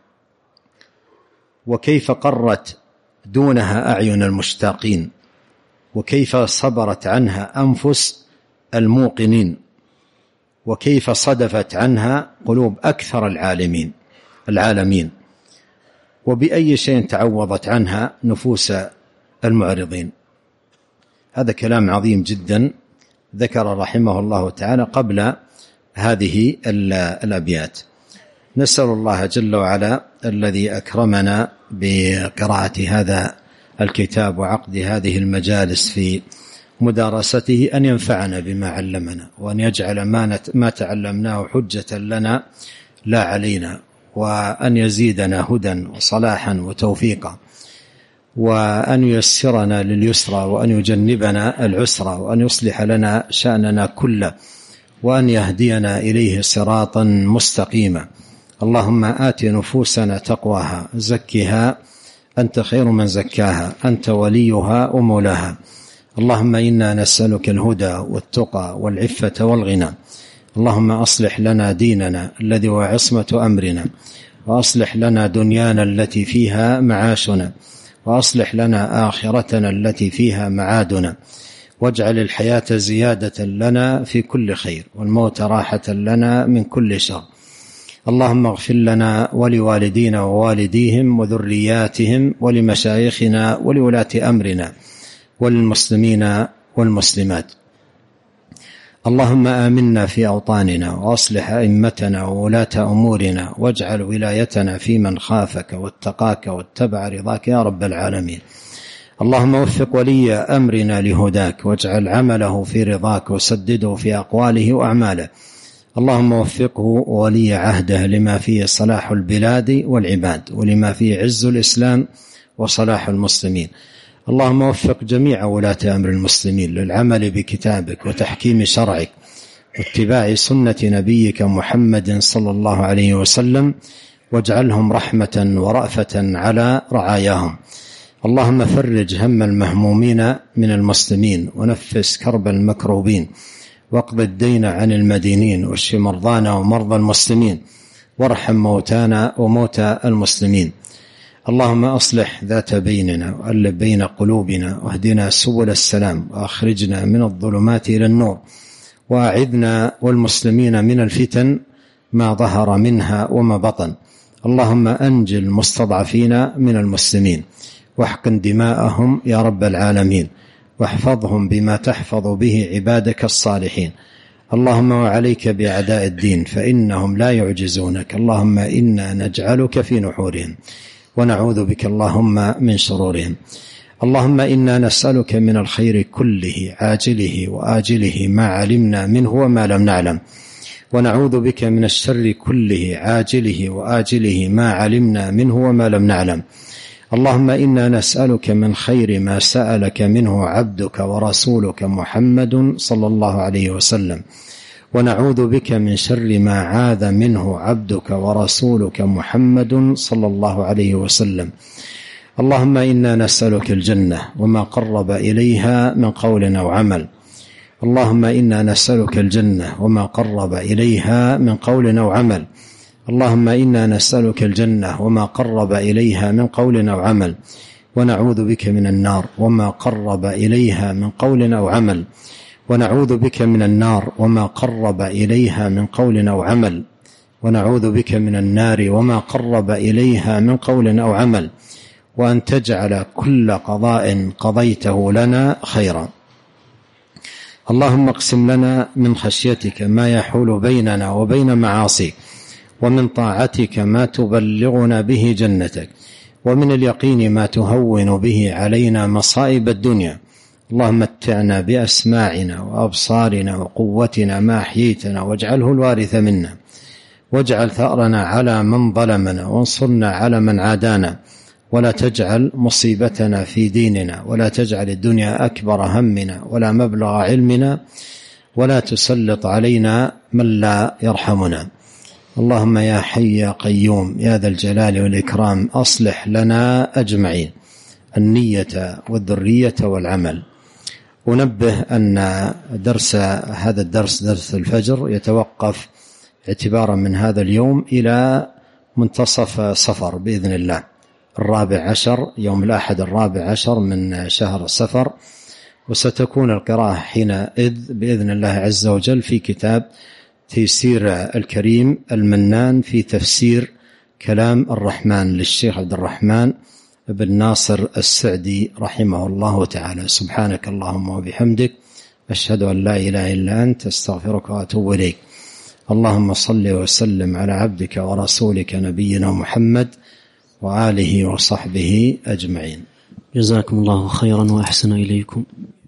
وكيف قرت دونها أعين المشتاقين، وكيف صبرت عنها أنفس الموقنين، وكيف صدفت عنها قلوب أكثر العالمين، وبأي شيء تعوضت عنها نفوس المعرضين. هذا كلام عظيم جدا ذكر رحمه الله تعالى قبل هذه الأبيات. نسأل الله جل وعلا الذي أكرمنا بقراءة هذا الكتاب وعقد هذه المجالس في مدارسته أن ينفعنا بما علمنا، وأن يجعل ما تعلمناه حجة لنا لا علينا، وأن يزيدنا هدى وصلاحا وتوفيقا، وأن ييسرنا لليسرى، وأن يجنبنا العسرى، وأن يصلح لنا شأننا كله، وأن يهدينا إليه صراطا مستقيما. اللهم آت نفوسنا تقواها، زكها أنت خير من زكاها، أنت وليها ومولاها. اللهم إنا نسألك الهدى والتقى والعفة والغنى. اللهم أصلح لنا ديننا الذي هو عصمة أمرنا، وأصلح لنا دنيانا التي فيها معاشنا، وأصلح لنا آخرتنا التي فيها معادنا، واجعل الحياة زيادة لنا في كل خير، والموت راحة لنا من كل شر. اللهم اغفر لنا ولوالدينا ووالديهم وذرياتهم ولمشايخنا ولولاة أمرنا وللمسلمين والمسلمات. اللهم آمنا في أوطاننا، وأصلح أئمتنا وولاة أمورنا، واجعل ولايتنا في من خافك واتقاك واتبع رضاك يا رب العالمين. اللهم وفق ولي أمرنا لهداك، واجعل عمله في رضاك، وسدده في أقواله وأعماله. اللهم وفقه ولي عهده لما فيه صلاح البلاد والعباد، ولما فيه عز الإسلام وصلاح المسلمين. اللهم وفق جميع ولاة أمر المسلمين للعمل بكتابك وتحكيم شرعك واتباع سنة نبيك محمد صلى الله عليه وسلم، واجعلهم رحمة ورأفة على رعاياهم. اللهم فرج هم المهمومين من المسلمين، ونفس كرب المكروبين، واقض الدين عن المدينين، واشف مرضانا ومرضى المسلمين، وارحم موتانا وموتى المسلمين. اللهم أصلح ذات بيننا، وألف بين قلوبنا، واهدنا سبل السلام، وأخرجنا من الظلمات إلى النور، وأعذنا والمسلمين من الفتن ما ظهر منها وما بطن. اللهم أنجِ المستضعفين من المسلمين، واحقن دماءهم يا رب العالمين، واحفظهم بما تحفظ به عبادك الصالحين. اللهم وعليك بأعداء الدين فإنهم لا يعجزونك. اللهم إنا نجعلك في نحورهم، ونعوذ بك اللهم من شرورهم. اللهم إنا نسألك من الخير كله عاجله وآجله ما علمنا منه وما لم نعلم، ونعوذ بك من الشر كله عاجله وآجله ما علمنا منه وما لم نعلم. اللهم إنا نسألك من خير ما سألك منه عبدك ورسولك محمد صلى الله عليه وسلم، ونعوذ بك من شر ما عاذ منه عبدك ورسولك محمد صلى الله عليه وسلم. اللهم إنا نسألك الجنة وما قرب إليها من قول أو عمل. اللهم إنا نسألك الجنة وما قرب إليها من قول أو عمل. اللهم إنا نسألك الجنة وما قرب إليها من قول أو عمل، ونعوذ بك من النار وما قرب إليها من قول أو عمل، ونعوذ بك من النار وما قرب إليها من قول أو عمل، ونعوذ بك من النار وما قرب إليها من قول أو عمل، وأن تجعل كل قضاء قضيته لنا خيرا. اللهم اقسم لنا من خشيتك ما يحول بيننا وبين معاصيك، ومن طاعتك ما تبلغنا به جنتك، ومن اليقين ما تهون به علينا مصائب الدنيا. اللهم متعنا بأسماعنا وأبصارنا وقوتنا ما أحييتنا، واجعله الوارث منا، واجعل ثأرنا على من ظلمنا، وانصرنا على من عادانا، ولا تجعل مصيبتنا في ديننا، ولا تجعل الدنيا أكبر همنا ولا مبلغ علمنا، ولا تسلط علينا من لا يرحمنا. اللهم يا حي يا قيوم يا ذا الجلال والإكرام أصلح لنا أجمعين النية والذرية والعمل. أنبه أن هذا الدرس درس الفجر يتوقف اعتبارا من هذا اليوم إلى منتصف صفر بإذن الله، 14 يوم الأحد 14 من شهر صفر، وستكون القراءة حينئذ بإذن الله عز وجل في كتاب تيسير الكريم المنان في تفسير كلام الرحمن للشيخ عبد الرحمن بن ناصر السعدي رحمه الله تعالى. سبحانك اللهم وبحمدك، أشهد أن لا إله إلا أنت، أستغفرك وأتوب إليك. اللهم صل وسلم على عبدك ورسولك نبينا محمد وآله وصحبه أجمعين. جزاكم الله خيرا وأحسن إليكم.